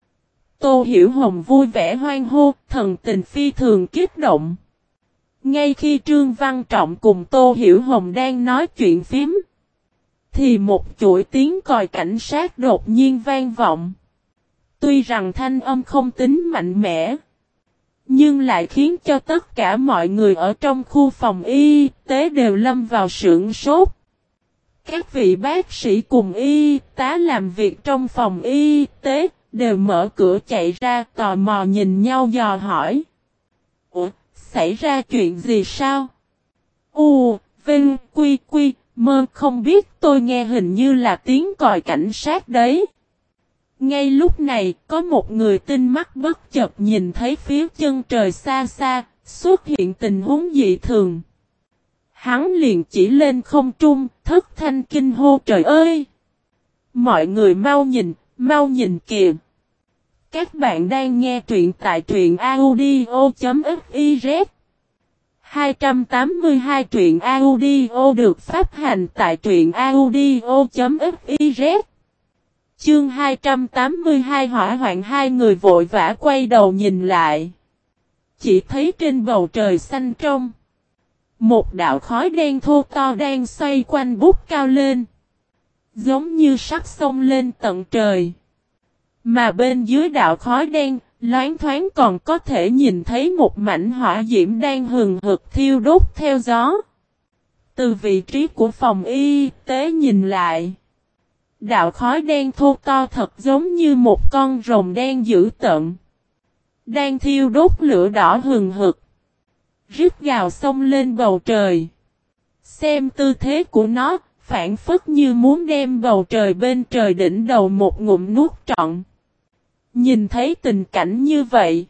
Tô Hiểu Hồng vui vẻ hoan hô, thần tình phi thường kích động. Ngay khi Trương Văn Trọng cùng Tô Hiểu Hồng đang nói chuyện phím, thì một chuỗi tiếng còi cảnh sát đột nhiên vang vọng. Tuy rằng thanh âm không tính mạnh mẽ, nhưng lại khiến cho tất cả mọi người ở trong khu phòng y tế đều lâm vào sửng sốt. Các vị bác sĩ cùng y tá làm việc trong phòng y tế đều mở cửa chạy ra tò mò nhìn nhau dò hỏi. Ủa, xảy ra chuyện gì sao? U, Vinh, Quy, Quy, Mơ không biết tôi nghe hình như là tiếng còi cảnh sát đấy. Ngay lúc này có một người tinh mắt bất chợt nhìn thấy phía chân trời xa xa xuất hiện tình huống dị thường. Hắn liền chỉ lên không trung thất thanh kinh hô trời ơi. Mọi người mau nhìn, mau nhìn kìa. Các bạn đang nghe truyện tại truyện audio.fiz. hai trăm tám mươi hai truyện audio được phát hành tại truyện audio.fiz. Chương hai trăm tám mươi hai hỏa hoạn hai người vội vã quay đầu nhìn lại. Chỉ thấy trên bầu trời xanh trong. Một đạo khói đen thô to đang xoay quanh bút cao lên. Giống như sắp xông lên tận trời. Mà bên dưới đạo khói đen loáng thoáng còn có thể nhìn thấy một mảnh hỏa diễm đang hừng hực thiêu đốt theo gió. Từ vị trí của phòng y tế nhìn lại, đạo khói đen thô to thật giống như một con rồng đen dữ tợn, đang thiêu đốt lửa đỏ hừng hực, rít gào xông lên bầu trời. Xem tư thế của nó, phản phất như muốn đem bầu trời bên trời đỉnh đầu một ngụm nuốt trọn. Nhìn thấy tình cảnh như vậy,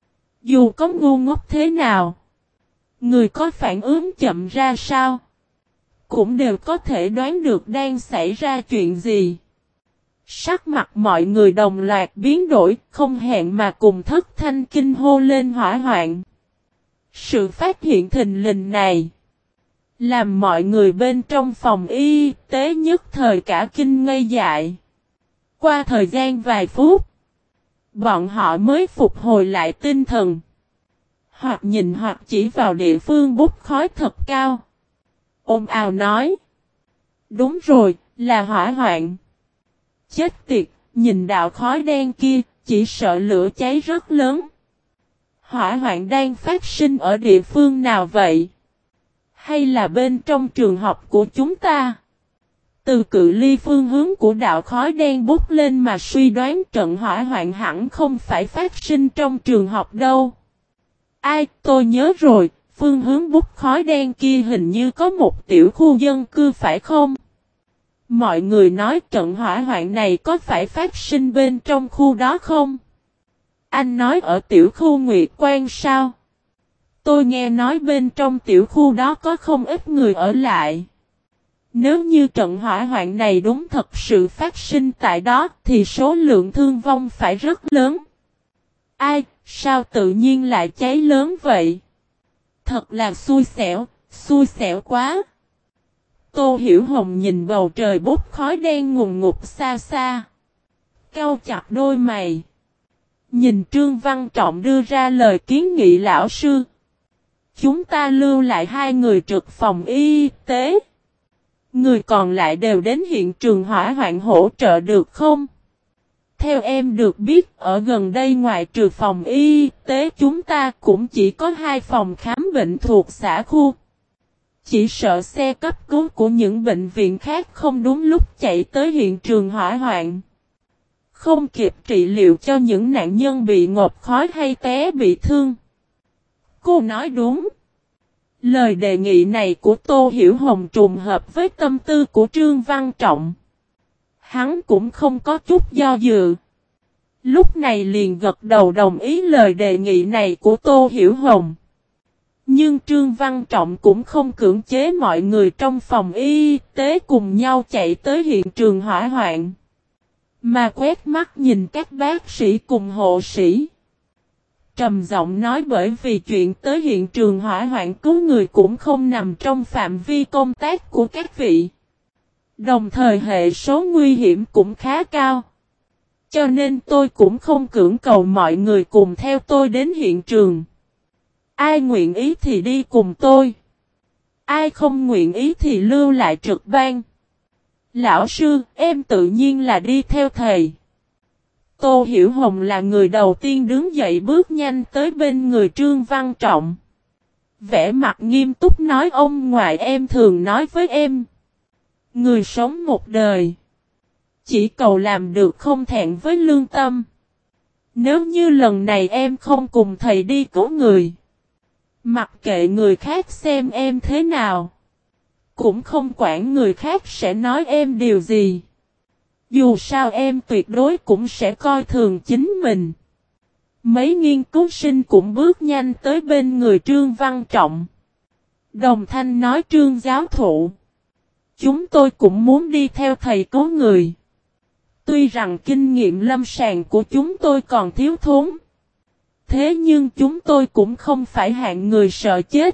dù có ngu ngốc thế nào, người có phản ứng chậm ra sao, cũng đều có thể đoán được đang xảy ra chuyện gì. Sắc mặt mọi người đồng loạt biến đổi, không hẹn mà cùng thất thanh kinh hô lên hỏa hoạn. Sự phát hiện thình lình này làm mọi người bên trong phòng y tế nhất thời cả kinh ngây dại. Qua thời gian vài phút, bọn họ mới phục hồi lại tinh thần. Hoặc nhìn hoặc chỉ vào địa phương bốc khói thật cao. Ôm ào nói: đúng rồi, là hỏa hoạn. Chết tiệt, nhìn đạo khói đen kia, chỉ sợ lửa cháy rất lớn. Hỏa hoạn đang phát sinh ở địa phương nào vậy? Hay là bên trong trường học của chúng ta? Từ cự ly phương hướng của đạo khói đen bốc lên mà suy đoán trận hỏa hoạn hẳn không phải phát sinh trong trường học đâu. Ai, tôi nhớ rồi, phương hướng bốc khói đen kia hình như có một tiểu khu dân cư phải không? Mọi người nói trận hỏa hoạn này có phải phát sinh bên trong khu đó không? Anh nói ở tiểu khu Nguyệt Quan sao? Tôi nghe nói bên trong tiểu khu đó có không ít người ở lại. Nếu như trận hỏa hoạn này đúng thật sự phát sinh tại đó thì số lượng thương vong phải rất lớn. Ai, sao tự nhiên lại cháy lớn vậy? Thật là xui xẻo, xui xẻo quá. Tô Hiểu Hồng nhìn bầu trời bốc khói đen ngùn ngụt xa xa, cau chặt đôi mày. Nhìn Trương Văn Trọng đưa ra lời kiến nghị lão sư. Chúng ta lưu lại hai người trực phòng y tế. Người còn lại đều đến hiện trường hỏa hoạn hỗ trợ được không? Theo em được biết, ở gần đây ngoại trừ phòng y tế chúng ta cũng chỉ có hai phòng khám bệnh thuộc xã khu. Chỉ sợ xe cấp cứu của những bệnh viện khác không đúng lúc chạy tới hiện trường hỏa hoạn, không kịp trị liệu cho những nạn nhân bị ngộp khói hay té bị thương. Cô nói đúng. Lời đề nghị này của Tô Hiểu Hồng trùng hợp với tâm tư của Trương Văn Trọng. Hắn cũng không có chút do dự. Lúc này liền gật đầu đồng ý lời đề nghị này của Tô Hiểu Hồng. Nhưng Trương Văn Trọng cũng không cưỡng chế mọi người trong phòng y tế cùng nhau chạy tới hiện trường hỏa hoạn, mà quét mắt nhìn các bác sĩ cùng hộ sĩ. Trầm giọng nói bởi vì chuyện tới hiện trường hỏa hoạn cứu người cũng không nằm trong phạm vi công tác của các vị. Đồng thời hệ số nguy hiểm cũng khá cao. Cho nên tôi cũng không cưỡng cầu mọi người cùng theo tôi đến hiện trường. Ai nguyện ý thì đi cùng tôi. Ai không nguyện ý thì lưu lại trực ban. Lão sư, em tự nhiên là đi theo thầy. Tô Hiểu Hồng là người đầu tiên đứng dậy bước nhanh tới bên người Trương Văn Trọng. Vẻ mặt nghiêm túc nói ông ngoại em thường nói với em. Người sống một đời, chỉ cầu làm được không thẹn với lương tâm. Nếu như lần này em không cùng thầy đi cứu người, mặc kệ người khác xem em thế nào, cũng không quản người khác sẽ nói em điều gì. Dù sao em tuyệt đối cũng sẽ coi thường chính mình. Mấy nghiên cứu sinh cũng bước nhanh tới bên người Trương Văn Trọng. Đồng thanh nói Trương giáo thụ, chúng tôi cũng muốn đi theo thầy cứu người. Tuy rằng kinh nghiệm lâm sàng của chúng tôi còn thiếu thốn, thế nhưng chúng tôi cũng không phải hạng người sợ chết.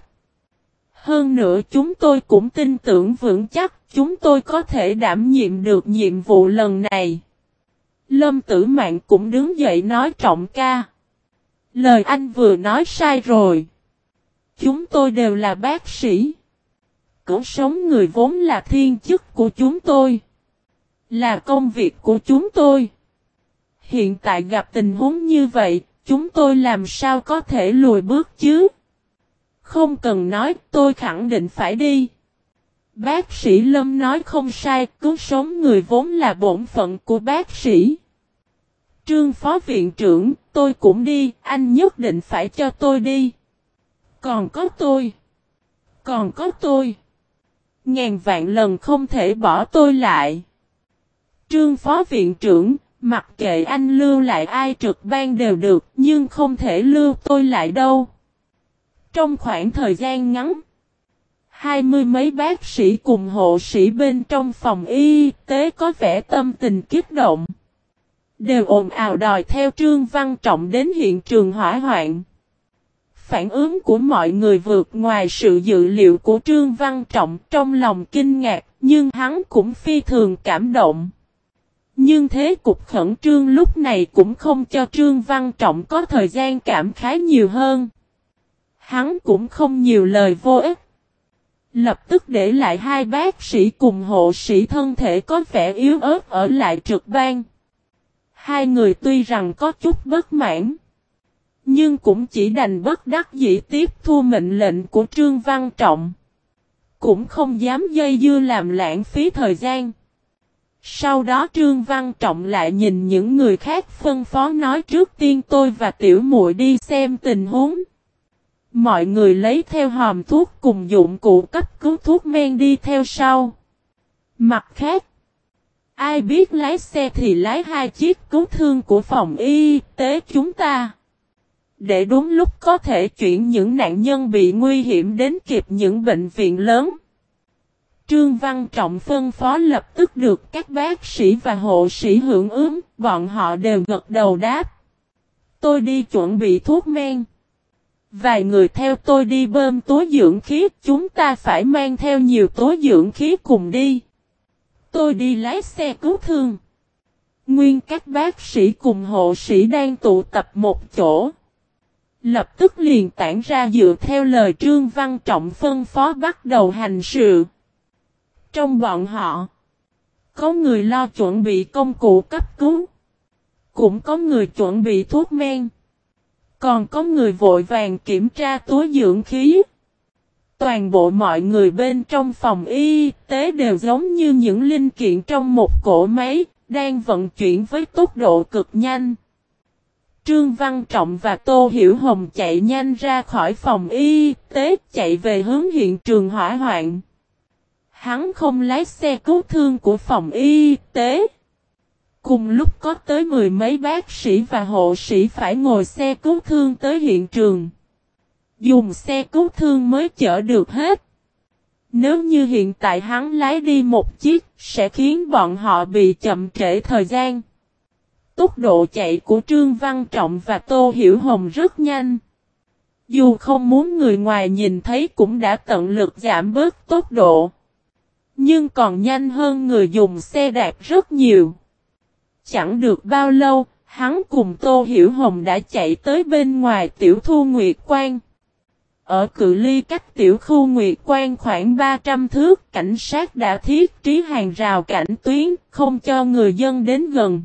Hơn nữa chúng tôi cũng tin tưởng vững chắc chúng tôi có thể đảm nhiệm được nhiệm vụ lần này. Lâm Tử Mạn cũng đứng dậy nói Trọng ca, lời anh vừa nói sai rồi. Chúng tôi đều là bác sĩ. Cứu sống người vốn là thiên chức của chúng tôi, là công việc của chúng tôi. Hiện tại gặp tình huống như vậy, chúng tôi làm sao có thể lùi bước chứ? Không cần nói, tôi khẳng định phải đi. Bác sĩ Lâm nói không sai, cứu sống người vốn là bổn phận của bác sĩ. Trương phó viện trưởng, tôi cũng đi, anh nhất định phải cho tôi đi. Còn có tôi. Còn có tôi. Ngàn vạn lần không thể bỏ tôi lại. Trương phó viện trưởng, mặc kệ anh lưu lại ai trực ban đều được, nhưng không thể lưu tôi lại đâu. Trong khoảng thời gian ngắn, hai mươi mấy bác sĩ cùng hộ sĩ bên trong phòng y tế có vẻ tâm tình kích động. Đều ồn ào đòi theo Trương Văn Trọng đến hiện trường hỏa hoạn. Phản ứng của mọi người vượt ngoài sự dự liệu của Trương Văn Trọng, trong lòng kinh ngạc, nhưng hắn cũng phi thường cảm động. Nhưng thế cục khẩn trương lúc này cũng không cho Trương Văn Trọng có thời gian cảm khái nhiều hơn. Hắn cũng không nhiều lời vô ích. Lập tức để lại hai bác sĩ cùng hộ sĩ thân thể có vẻ yếu ớt ở lại trực ban. Hai người tuy rằng có chút bất mãn, nhưng cũng chỉ đành bất đắc dĩ tiếp thu mệnh lệnh của Trương Văn Trọng. Cũng không dám dây dưa làm lãng phí thời gian. Sau đó Trương Văn Trọng lại nhìn những người khác phân phó nói trước tiên tôi và tiểu muội đi xem tình huống. Mọi người lấy theo hòm thuốc cùng dụng cụ cấp cứu thuốc men đi theo sau. Mặt khác, ai biết lái xe thì lái hai chiếc cứu thương của phòng y tế chúng ta. Để đúng lúc có thể chuyển những nạn nhân bị nguy hiểm đến kịp những bệnh viện lớn. Trương Văn Trọng phân phó lập tức được các bác sĩ và hộ sĩ hưởng ứng, bọn họ đều gật đầu đáp. Tôi đi chuẩn bị thuốc men. Vài người theo tôi đi bơm túi dưỡng khí, chúng ta phải mang theo nhiều túi dưỡng khí cùng đi. Tôi đi lái xe cứu thương. Nguyên các bác sĩ cùng hộ sĩ đang tụ tập một chỗ. Lập tức liền tản ra dựa theo lời Trương Văn Trọng phân phó bắt đầu hành sự. Trong bọn họ, có người lo chuẩn bị công cụ cấp cứu. Cũng có người chuẩn bị thuốc men. Còn có người vội vàng kiểm tra túi dưỡng khí. Toàn bộ mọi người bên trong phòng y tế đều giống như những linh kiện trong một cỗ máy, đang vận chuyển với tốc độ cực nhanh. Trương Văn Trọng và Tô Hiểu Hồng chạy nhanh ra khỏi phòng y tế, chạy về hướng hiện trường hỏa hoạn. Hắn không lái xe cứu thương của phòng y tế. Cùng lúc có tới mười mấy bác sĩ và hộ sĩ phải ngồi xe cứu thương tới hiện trường. Dùng xe cứu thương mới chở được hết. Nếu như hiện tại hắn lái đi một chiếc, sẽ khiến bọn họ bị chậm trễ thời gian. Tốc độ chạy của Trương Văn Trọng và Tô Hiểu Hồng rất nhanh. Dù không muốn người ngoài nhìn thấy cũng đã tận lực giảm bớt tốc độ. Nhưng còn nhanh hơn người dùng xe đạp rất nhiều. Chẳng được bao lâu, hắn cùng Tô Hiểu Hồng đã chạy tới bên ngoài Tiểu Thu Nguyệt Quan. Ở cự ly cách Tiểu Khu Nguyệt Quan khoảng ba trăm thước, cảnh sát đã thiết trí hàng rào cảnh tuyến, không cho người dân đến gần.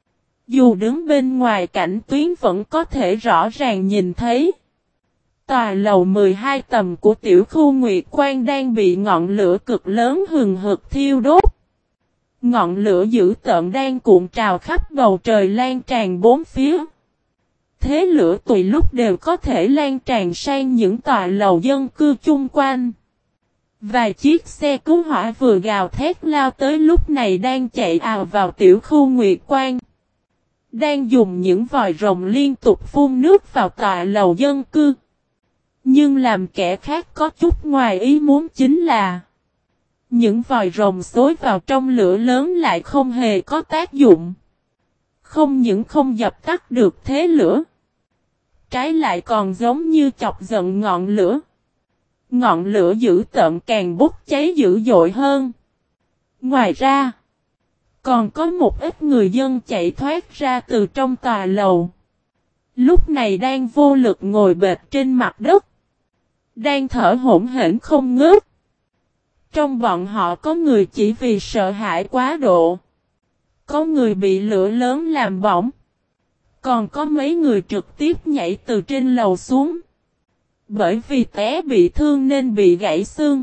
Dù đứng bên ngoài cảnh tuyến vẫn có thể rõ ràng nhìn thấy. Tòa lầu mười hai tầng của Tiểu Khu Nguyệt Quan đang bị ngọn lửa cực lớn hừng hực thiêu đốt. Ngọn lửa dữ tợn đang cuộn trào khắp bầu trời lan tràn bốn phía. Thế lửa tùy lúc đều có thể lan tràn sang những tòa lầu dân cư chung quanh. Vài chiếc xe cứu hỏa vừa gào thét lao tới lúc này đang chạy ào vào Tiểu Khu Nguyệt Quan. Đang dùng những vòi rồng liên tục phun nước vào tòa lầu dân cư. Nhưng làm kẻ khác có chút ngoài ý muốn chính là những vòi rồng xối vào trong lửa lớn lại không hề có tác dụng. Không những không dập tắt được thế lửa, trái lại còn giống như chọc giận ngọn lửa. Ngọn lửa dữ tợn càng bốc cháy dữ dội hơn. Ngoài ra, còn có một ít người dân chạy thoát ra từ trong tòa lầu. Lúc này đang vô lực ngồi bệt trên mặt đất. Đang thở hổn hển không ngớt. Trong bọn họ có người chỉ vì sợ hãi quá độ. Có người bị lửa lớn làm bỏng. Còn có mấy người trực tiếp nhảy từ trên lầu xuống. Bởi vì té bị thương nên bị gãy xương.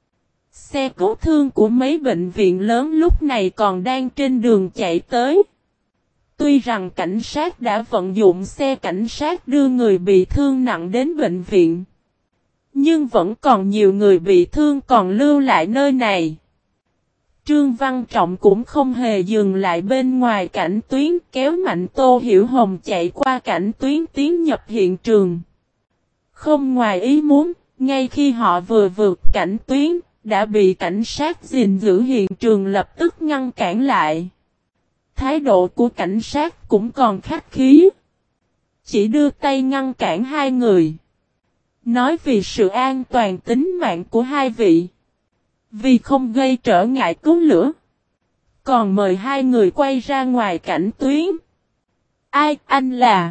Xe cứu thương của mấy bệnh viện lớn lúc này còn đang trên đường chạy tới. Tuy rằng cảnh sát đã vận dụng xe cảnh sát đưa người bị thương nặng đến bệnh viện. Nhưng vẫn còn nhiều người bị thương còn lưu lại nơi này. Trương Văn Trọng cũng không hề dừng lại bên ngoài cảnh tuyến, kéo mạnh Tô Hiểu Hồng chạy qua cảnh tuyến tiến nhập hiện trường. Không ngoài ý muốn, ngay khi họ vừa vượt cảnh tuyến, đã bị cảnh sát gìn giữ hiện trường lập tức ngăn cản lại. Thái độ của cảnh sát cũng còn khách khí. Chỉ đưa tay ngăn cản hai người. Nói vì sự an toàn tính mạng của hai vị. Vì không gây trở ngại cứu lửa. Còn mời hai người quay ra ngoài cảnh tuyến. Ai, anh là?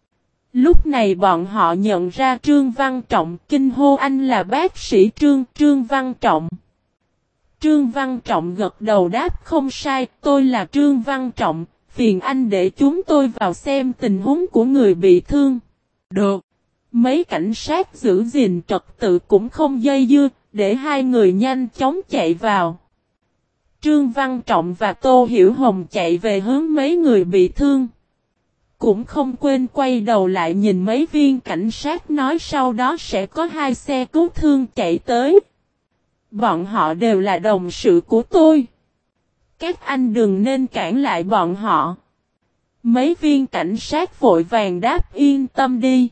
Lúc này bọn họ nhận ra Trương Văn Trọng, kinh hô anh là bác sĩ Trương, Trương Văn Trọng. Trương Văn Trọng gật đầu đáp không sai, tôi là Trương Văn Trọng, phiền anh để chúng tôi vào xem tình huống của người bị thương. Được. Mấy cảnh sát giữ gìn trật tự cũng không dây dưa, để hai người nhanh chóng chạy vào. Trương Văn Trọng và Tô Hiểu Hồng chạy về hướng mấy người bị thương. Cũng không quên quay đầu lại nhìn mấy viên cảnh sát nói sau đó sẽ có hai xe cứu thương chạy tới. Bọn họ đều là đồng sự của tôi. Các anh đừng nên cản lại bọn họ. Mấy viên cảnh sát vội vàng đáp yên tâm đi.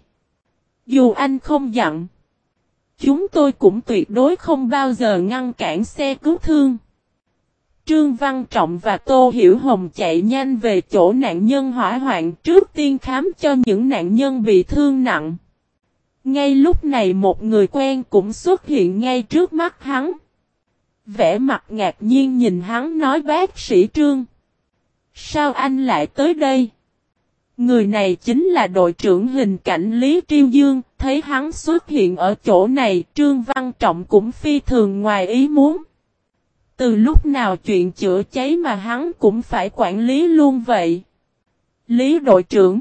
Dù anh không dặn. Chúng tôi cũng tuyệt đối không bao giờ ngăn cản xe cứu thương. Trương Văn Trọng và Tô Hiểu Hồng chạy nhanh về chỗ nạn nhân hỏa hoạn trước tiên khám cho những nạn nhân bị thương nặng. Ngay lúc này một người quen cũng xuất hiện ngay trước mắt hắn. Vẻ mặt ngạc nhiên nhìn hắn nói bác sĩ Trương. Sao anh lại tới đây? Người này chính là đội trưởng hình cảnh Lý Triêu Dương, thấy hắn xuất hiện ở chỗ này, Trương Văn Trọng cũng phi thường ngoài ý muốn. Từ lúc nào chuyện chữa cháy mà hắn cũng phải quản lý luôn vậy? Lý đội trưởng.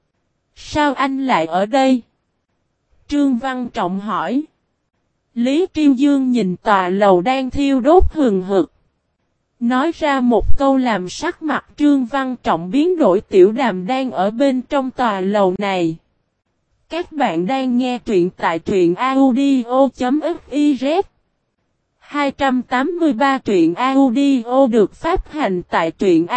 Sao anh lại ở đây? Trương Văn Trọng hỏi. Lý Triêu Dương nhìn tòa lầu đang thiêu đốt hừng hực. Nói ra một câu làm sắc mặt Trương Văn Trọng biến đổi. Tiểu Đàm đang ở bên trong tòa lầu này. Các bạn đang nghe truyện tại truyện audio.fiz. hai trăm tám mươi ba truyện audio được phát hành tại truyện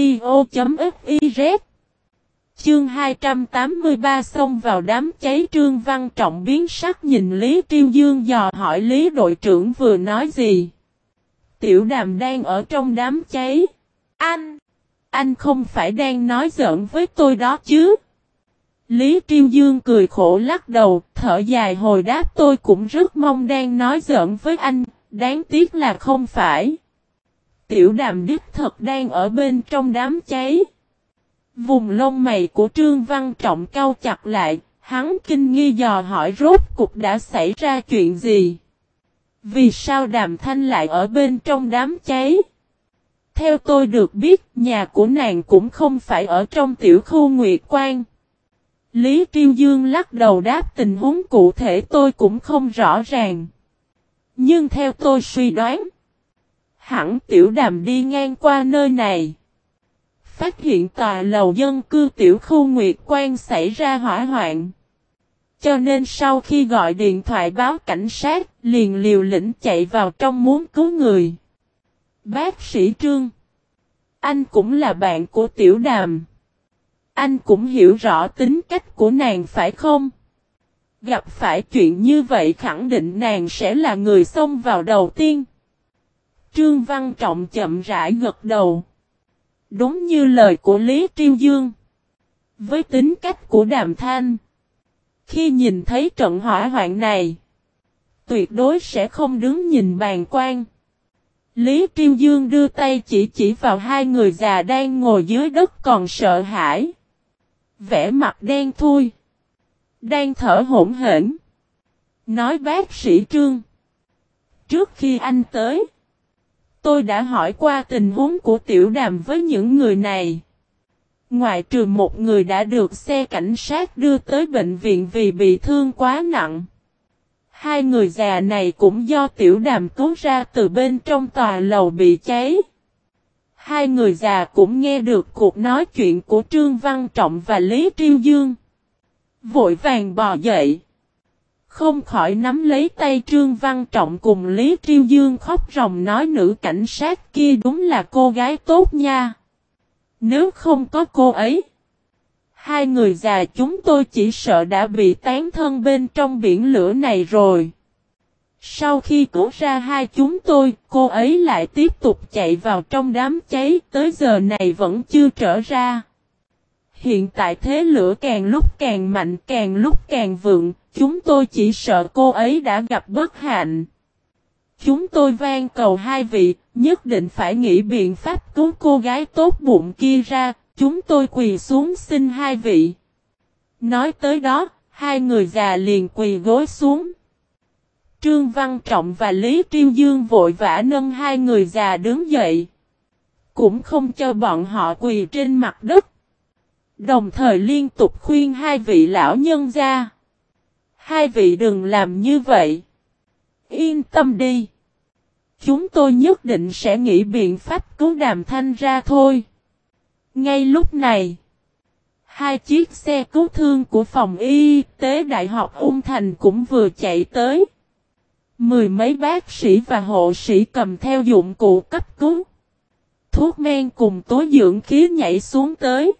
audio.fiz. Chương hai trăm tám mươi ba xông vào đám cháy. Trương Văn Trọng biến sắc nhìn Lý Triêu Dương dò hỏi Lý đội trưởng vừa nói gì. Tiểu Đàm đang ở trong đám cháy. Anh! Anh không phải đang nói giỡn với tôi đó chứ? Lý Triêu Dương cười khổ lắc đầu, thở dài hồi đáp tôi cũng rất mong đang nói giỡn với anh, đáng tiếc là không phải. Tiểu Đàm đích thật đang ở bên trong đám cháy. Vùng lông mày của Trương Văn Trọng cau chặt lại, hắn kinh nghi dò hỏi rốt cục đã xảy ra chuyện gì? Vì sao Đàm Thanh lại ở bên trong đám cháy? Theo tôi được biết, nhà của nàng cũng không phải ở trong tiểu khu Nguyệt Quan. Lý Triêu Dương lắc đầu đáp tình huống cụ thể tôi cũng không rõ ràng. Nhưng theo tôi suy đoán, hẳn Tiểu Đàm đi ngang qua nơi này. Phát hiện tòa lầu dân cư tiểu khu Nguyệt Quan xảy ra hỏa hoạn. Cho nên sau khi gọi điện thoại báo cảnh sát, liền liều lĩnh chạy vào trong muốn cứu người. Bác sĩ Trương, anh cũng là bạn của Tiểu Đàm. Anh cũng hiểu rõ tính cách của nàng phải không? Gặp phải chuyện như vậy khẳng định nàng sẽ là người xông vào đầu tiên. Trương Văn Trọng chậm rãi gật đầu. Đúng như lời của Lý Triêu Dương. Với tính cách của Đàm Thanh, khi nhìn thấy trận hỏa hoạn này, tuyệt đối sẽ không đứng nhìn bàng quan. Lý Triêu Dương đưa tay chỉ chỉ vào hai người già đang ngồi dưới đất còn sợ hãi. Vẻ mặt đen thui. Đang thở hổn hển. Nói bác sĩ Trương. Trước khi anh tới, tôi đã hỏi qua tình huống của Tiểu Đàm với những người này. Ngoại trừ một người đã được xe cảnh sát đưa tới bệnh viện vì bị thương quá nặng. Hai người già này cũng do Tiểu Đàm cứu ra từ bên trong tòa lầu bị cháy. Hai người già cũng nghe được cuộc nói chuyện của Trương Văn Trọng và Lý Triêu Dương. Vội vàng bò dậy. Không khỏi nắm lấy tay Trương Văn Trọng cùng Lý Triêu Dương khóc ròng nói nữ cảnh sát kia đúng là cô gái tốt nha. Nếu không có cô ấy, hai người già chúng tôi chỉ sợ đã bị tán thân bên trong biển lửa này rồi. Sau khi cứu ra hai chúng tôi, cô ấy lại tiếp tục chạy vào trong đám cháy, tới giờ này vẫn chưa trở ra. Hiện tại thế lửa càng lúc càng mạnh, càng lúc càng vượng, chúng tôi chỉ sợ cô ấy đã gặp bất hạnh. Chúng tôi van cầu hai vị, nhất định phải nghĩ biện pháp cứu cô gái tốt bụng kia ra, chúng tôi quỳ xuống xin hai vị. Nói tới đó, hai người già liền quỳ gối xuống. Trương Văn Trọng và Lý Triêu Dương vội vã nâng hai người già đứng dậy. Cũng không cho bọn họ quỳ trên mặt đất. Đồng thời liên tục khuyên hai vị lão nhân ra. Hai vị đừng làm như vậy. Yên tâm đi. Chúng tôi nhất định sẽ nghĩ biện pháp cứu Đàm Thanh ra thôi. Ngay lúc này, hai chiếc xe cứu thương của phòng y tế Đại học Ung Thành cũng vừa chạy tới. Mười mấy bác sĩ và hộ sĩ cầm theo dụng cụ cấp cứu, thuốc men cùng túi dưỡng khí nhảy xuống tới.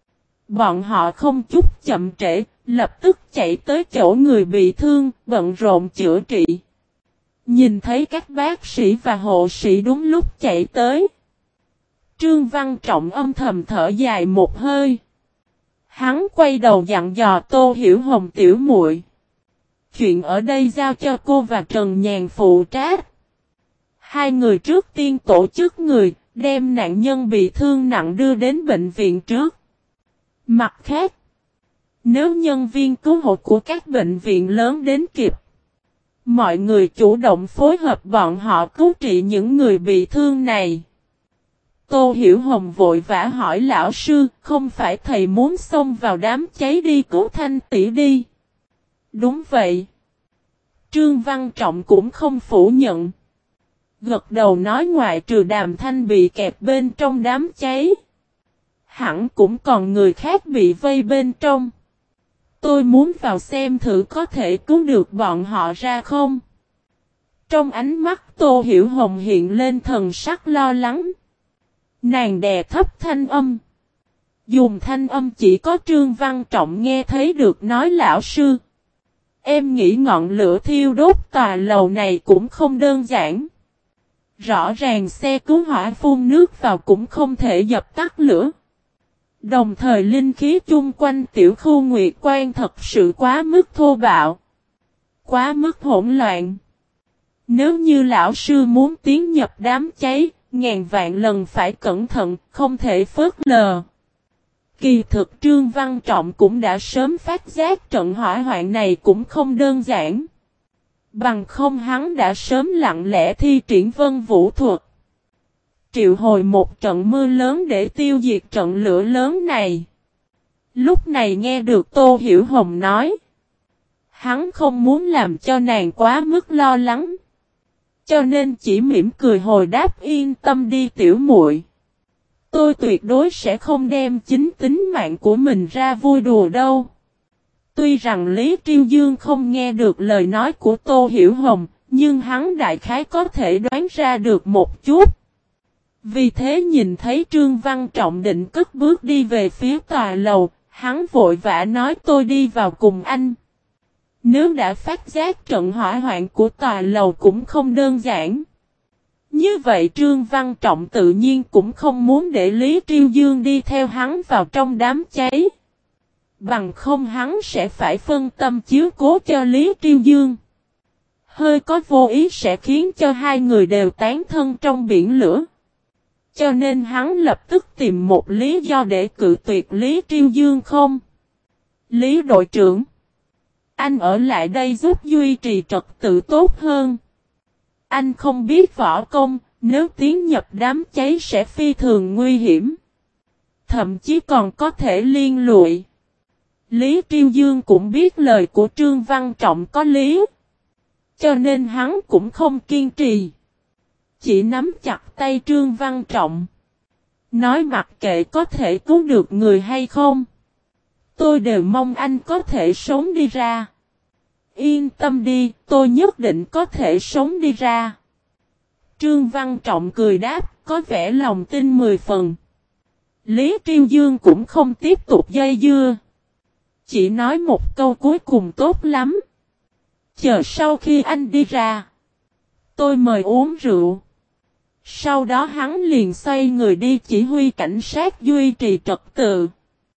Bọn họ không chút chậm trễ, lập tức chạy tới chỗ người bị thương, bận rộn chữa trị. Nhìn thấy các bác sĩ và hộ sĩ đúng lúc chạy tới, Trương Văn Trọng âm thầm thở dài một hơi. Hắn quay đầu dặn dò Tô Hiểu Hồng tiểu muội. Chuyện ở đây giao cho cô và Trần Nhàn phụ trách. Hai người trước tiên tổ chức người, đem nạn nhân bị thương nặng đưa đến bệnh viện trước. Mặt khác, nếu nhân viên cứu hộ của các bệnh viện lớn đến kịp, mọi người chủ động phối hợp bọn họ cứu trị những người bị thương này. Tô Hiểu Hồng vội vã hỏi lão sư, không phải thầy muốn xông vào đám cháy đi cứu Thanh tỷ đi? Đúng vậy. Trương Văn Trọng cũng không phủ nhận. Gật đầu nói ngoại trừ Đàm Thanh bị kẹp bên trong đám cháy, hẳn cũng còn người khác bị vây bên trong. Tôi muốn vào xem thử có thể cứu được bọn họ ra không? Trong ánh mắt Tô Hiểu Hồng hiện lên thần sắc lo lắng. Nàng đè thấp thanh âm. Dùng thanh âm chỉ có Trương Văn Trọng nghe thấy được nói lão sư. Em nghĩ ngọn lửa thiêu đốt tòa lầu này cũng không đơn giản. Rõ ràng xe cứu hỏa phun nước vào cũng không thể dập tắt lửa. Đồng thời linh khí chung quanh tiểu khu Nguyệt Quan thật sự quá mức thô bạo. Quá mức hỗn loạn. Nếu như lão sư muốn tiến nhập đám cháy, ngàn vạn lần phải cẩn thận, không thể phớt lờ. Kỳ thực Trương Văn Trọng cũng đã sớm phát giác trận hỏa hoạn này cũng không đơn giản. Bằng không hắn đã sớm lặng lẽ thi triển vân vũ thuật, triệu hồi một trận mưa lớn để tiêu diệt trận lửa lớn này. Lúc này nghe được Tô Hiểu Hồng nói, hắn không muốn làm cho nàng quá mức lo lắng, cho nên chỉ mỉm cười hồi đáp yên tâm đi tiểu muội. Tôi tuyệt đối sẽ không đem chính tính mạng của mình ra vui đùa đâu. Tuy rằng Lý Triêu Dương không nghe được lời nói của Tô Hiểu Hồng, nhưng hắn đại khái có thể đoán ra được một chút. Vì thế nhìn thấy Trương Văn Trọng định cất bước đi về phía tòa lầu, hắn vội vã nói tôi đi vào cùng anh. Nếu đã phát giác trận hỏa hoạn của tòa lầu cũng không đơn giản. Như vậy Trương Văn Trọng tự nhiên cũng không muốn để Lý Triêu Dương đi theo hắn vào trong đám cháy. Bằng không hắn sẽ phải phân tâm chiếu cố cho Lý Triêu Dương. Hơi có vô ý sẽ khiến cho hai người đều tán thân trong biển lửa. Cho nên hắn lập tức tìm một lý do để cự tuyệt Lý Triêu Dương không. Lý đội trưởng, anh ở lại đây giúp duy trì trật tự tốt hơn. Anh không biết võ công, nếu tiến nhập đám cháy sẽ phi thường nguy hiểm. thậm chí còn có thể liên lụy. Lý Triêu Dương cũng biết lời của Trương Văn Trọng có lý. Cho nên hắn cũng không kiên trì. Chỉ nắm chặt tay Trương Văn Trọng. Nói mặc kệ có thể cứu được người hay không. Tôi đều mong anh có thể sống đi ra. Yên tâm đi, tôi nhất định có thể sống đi ra. Trương Văn Trọng cười đáp, có vẻ lòng tin mười phần. Lý Triêu Dương cũng không tiếp tục dây dưa. Chỉ nói một câu cuối cùng tốt lắm. Chờ sau khi anh đi ra, tôi mời uống rượu. Sau đó hắn liền xoay người đi chỉ huy cảnh sát duy trì trật tự.